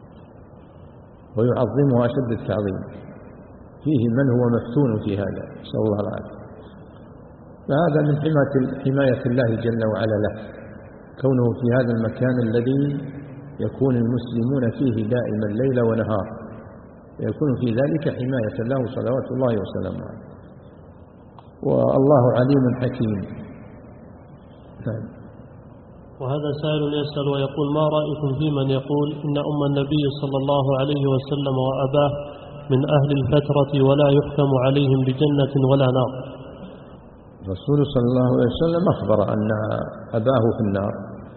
ويعظمه أشد التعظيم. فيه من هو مفتون في هذا، نسأل الله العافية. فهذا من حماية الله جل وعلا له، كونه في هذا المكان الذي يكون المسلمون فيه دائما ليل ونهار، يكون في ذلك حماية له صلوات الله وسلامه عليه. والله عليم حكيم. وهذا سائل يسأل ويقول: ما رأيكم في من يقول إن أم النبي صلى الله عليه وسلم وأباه من أهل الفترة ولا يحكم عليهم بجنة ولا نار. الرسول صلى الله عليه وسلم أخبر أن أباه في النار،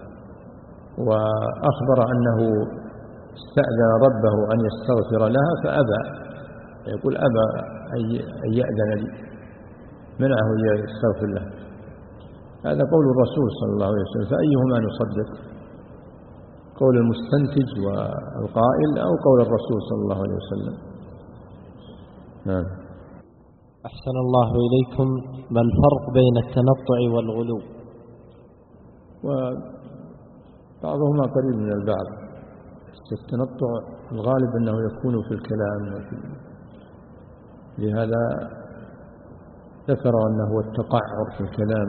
وأخبر أنه استأذن ربه أن يستغفر لها فأبى، يقول أبى أن يأذن لي، منعه يستغفر له. هذا قول الرسول صلى الله عليه وسلم، فأيهما نصدق؟ قول المستنتج والقائل أو قول الرسول صلى الله عليه وسلم؟ نعم. أحسن الله إليكم، ما الفرق بين التنطع والغلو؟ وبعضهما قريب من البعض. التنطع الغالب أنه يكون في الكلام، لهذا ذكر أنه هو التقعر في الكلام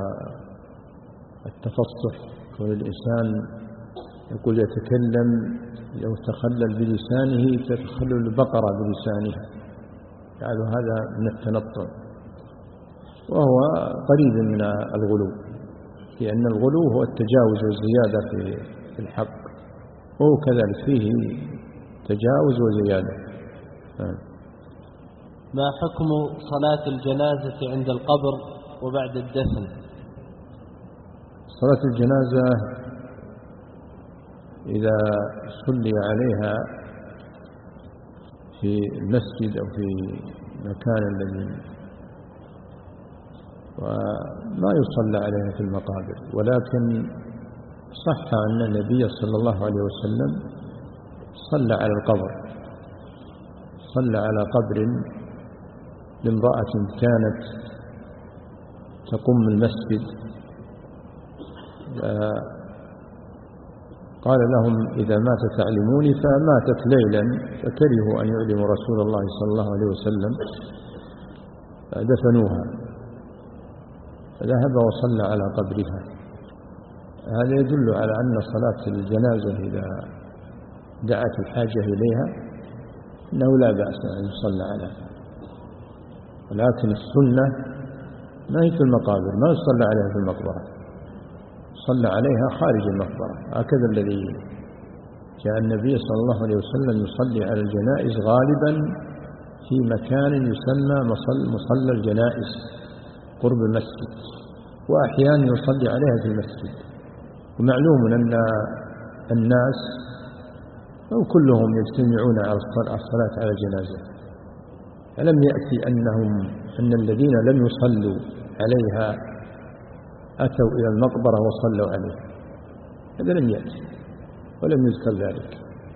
والتفصح، كل الإنسان يقول يتكلم لو تخلل بلسانه تتخلل البقرة بلسانها، يعني هذا من التنطع، وهو قريب من الغلو، لأن الغلو هو التجاوز والزيادة في الحق، وهو كذلك فيه تجاوز وزيادة. ما حكم صلاة الجنازة عند القبر وبعد الدفن؟ صلاة الجنازة إذا صلي عليها في المسجد أو في مكان الذي، وما يصلى عليها في المقابر، ولكن صح أن النبي صلى الله عليه وسلم صلى على القبر، صلى على قبر لامرأة كانت تقوم المسجد، قال لهم إذا مات تعلموني، فماتت ليلا فكرهوا أن يعلموا رسول الله صلى الله عليه وسلم فدفنوها، فذهب وصلى على قبرها. هذا يدل على أن صلاة الجنازة إذا دعت الحاجة إليها أنه لا بأس أن يصلى عليها، ولكن السنة ما هي في المقابر، ما يصلى عليها في المقبرة، صلى عليها خارج المقبرة. هكذا الذي جاء النبي صلى الله عليه وسلم يصلي على الجنائز غالبا في مكان يسمى مصلى الجنائز قرب المسجد، وأحيانا يصلي عليها في المسجد. ومعلوم أن الناس أو كلهم يجتمعون على الصلاة على الجنازة، فلم يأتي أنهم أن الذين لم يصلوا عليها أتوا إلى المقبرة وصلوا عليها، هذا لم يأتي ولم يذكر ذلك.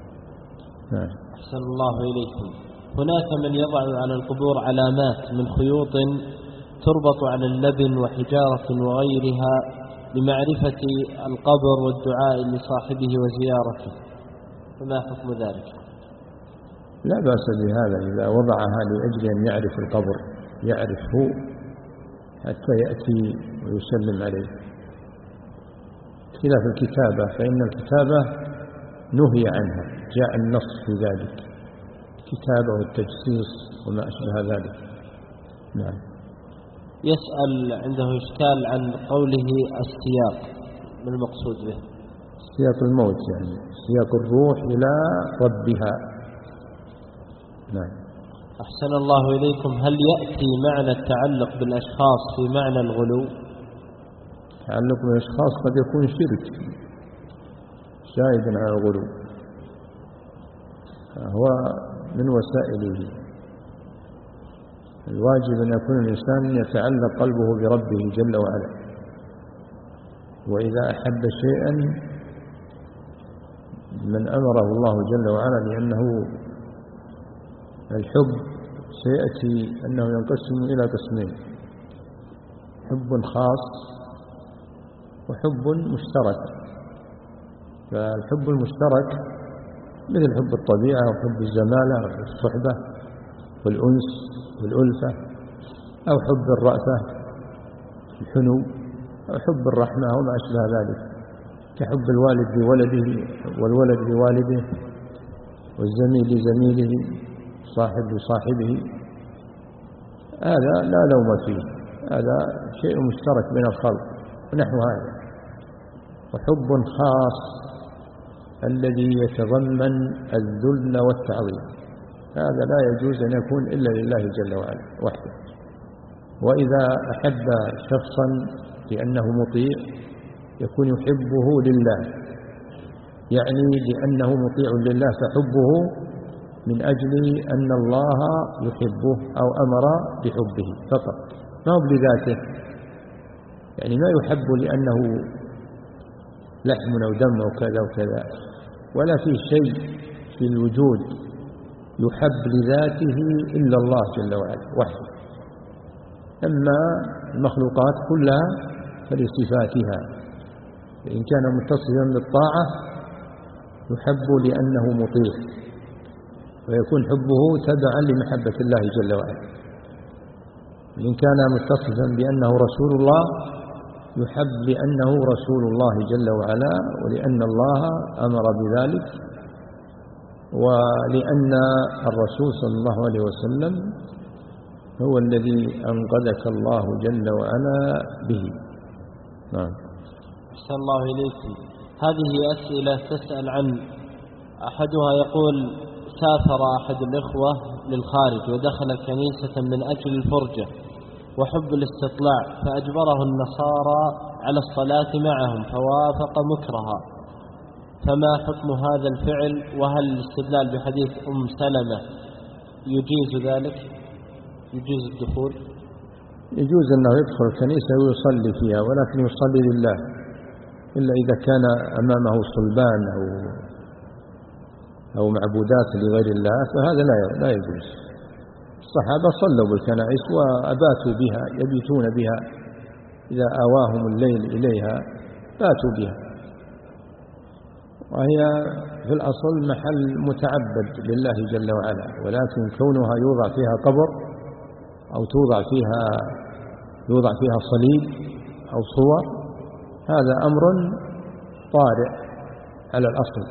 أحسن الله إليكم. هناك من يضع على القبور علامات من خيوط تربط على اللبن وحجارة وغيرها لمعرفة القبر والدعاء لصاحبه وزيارته، فما حكم ذلك؟ لا بأس بهذا إذا وضعها لأجل أن يعرف القبر، يعرفه حتى يأتي ويسلم عليه، خلاف الكتابة، فإن الكتابة نهي عنها، جاء النص في ذلك، الكتابة والتجسيس وما أشبه ذلك. نعم. يسأل عنده إشكال عن قوله السياق، ما المقصود به؟ سياق الموت، يعني سياق الروح إلى ربها. نعم. أحسن الله إليكم. هل يأتي معنى التعلق بالأشخاص في معنى الغلو؟ التعلق بالأشخاص قد يكون شرك شاهدا على الغلو، هو من وسائله. الواجب أن يكون الإنسان يتعلق قلبه بربه جل وعلا، وإذا أحب شيئا من أمره الله جل وعلا، لأنه الحب سيأتي أنه ينقسم إلى قسمين: حب خاص وحب مشترك. فالحب المشترك مثل حب الطبيعة وحب الزمالة والصحبة والأنس والألفة، أو حب الرأفة الحنو، أو حب الرحمة وما أشبه ذلك، كحب الوالد لولده والولد لوالده والزميل لزميله صاحب لصاحبه. هذا لا لوم فيه، هذا شيء مشترك بين الخلق ونحو هذا. وحب خاص الذي يتضمن الذل والتعظيم، هذا لا يجوز أن يكون إلا لله جل وعلا وحده. وإذا أحب شخصا لأنه مطيع يكون يحبه لله، يعني لأنه مطيع لله فحبه من أجل أن الله يحبه أو أمر بحبه فقط، ما هو بذاته. يعني ما يحب لأنه لحم أو دم أو كذا وكذا، ولا في شيء في الوجود يحب لذاته إلا الله جل وعلا وحده. أما المخلوقات كلها فلصفاتها، فإن كان متصفا بالطاعة يحب لأنه مطيع، ويكون حبه تبعا لمحبة الله جل وعلا. وإن كان متصفا بأنه رسول الله يحب لأنه رسول الله جل وعلا، ولأن الله أمر بذلك، ولأن الرسول صلى الله عليه وسلم هو الذي أنقذك الله جل وعلا به. نعم. أحسن الله إليكم. هذه أسئلة تسأل عن أحدها يقول: سافر أحد الإخوة للخارج ودخل كنيسة من أجل الفرجة وحب الاستطلاع، فأجبره النصارى على الصلاة معهم فوافق مكرها، فما حكم هذا الفعل؟ وهل الاستدلال بحديث أم سلمة يجيز ذلك؟ يجيز الدخول؟ يجوز أنه يدخل الكنيسة ويصلي فيها، ولكن يصلي لله، إلا إذا كان أمامه صلبان أو أو معبودات لغير الله فهذا لا لا يجوز. الصحابة صلوا بالكنائس وأباتوا بها، يبيتون بها، إذا آواهم الليل إليها باتوا بها، وهي في الأصل محل متعبد لله جل وعلا، ولكن كونها يوضع فيها قبر أو توضع فيها يوضع فيها صليب أو صور هذا أمر طارئ على الأصل.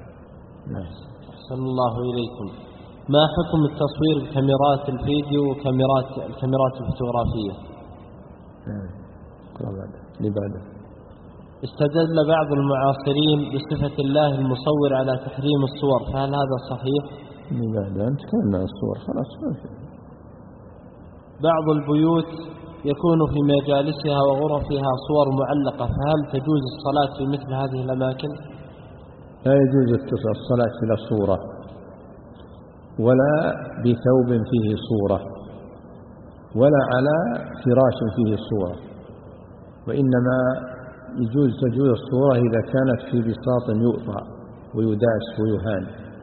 أحسن الله إليكم. ما حكم التصوير بكاميرات الفيديو وكاميرات الكاميرات الفوتوغرافية؟ لبعض استدل بعض المعاصرين بصفة الله المصور على تحريم الصور، فهل هذا صحيح؟ لبعض أنت كان الصور خلاص ما في. بعض البيوت يكون في مجالسها وغرفها صور معلقة، فهل تجوز الصلاة في مثل هذه الأماكن؟ لا يجوز الصلاة إلى صورة ولا بثوب فيه صورة ولا على فراش فيه صورة، وإنما يجوز تجوز الصورة إذا كانت في بساط يؤطى ويداس ويهان،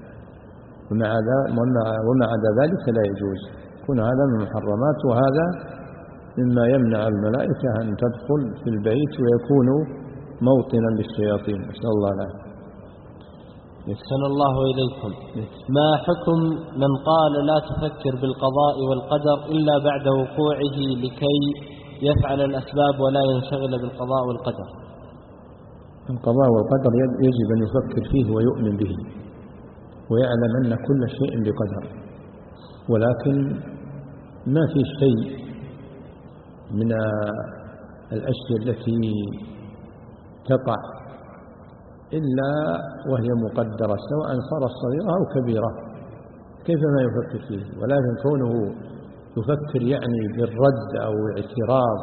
ومع عدا ذلك لا يجوز. يكون هذا من المحرمات، وهذا مما يمنع الملائكة أن تدخل في البيت ويكون موطنا للشياطين، نسأل الله العافية. يحسن الله إليكم. ما حكم من قال لا تفكر بالقضاء والقدر إلا بعد وقوعه لكي يفعل الأسباب ولا ينشغل بالقضاء والقدر؟ القضاء والقدر يجب أن يفكر فيه ويؤمن به ويعلم أن كل شيء بقدر، ولكن ما في شيء من الأشياء التي تقع إلا وهي مقدرة، سواء صارت صغيرة أو كبيرة، كيف ما يفكر فيه. ولكن كونه يفكر يعني بالرد أو اعتراض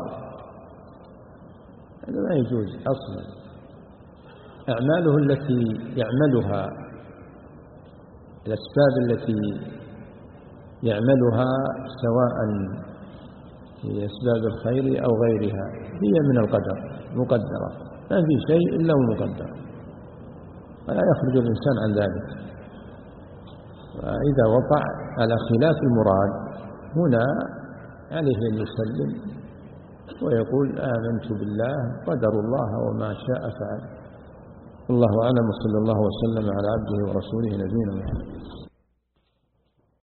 هذا ما يجوز أصلا. أعماله التي يعملها، الأسباب التي يعملها سواء في أسباب الخير أو غيرها هي من القدر مقدرة، ما في شيء إلا مقدر، ولا يخرج الإنسان عن ذلك. وإذا وقع على خلاف المراد هنا عليه أن يسلم ويقول آمنت بالله قدر الله وما شاء فعل. الله أعلم، وصلى الله وسلم على عبده ورسوله نبينا محمد.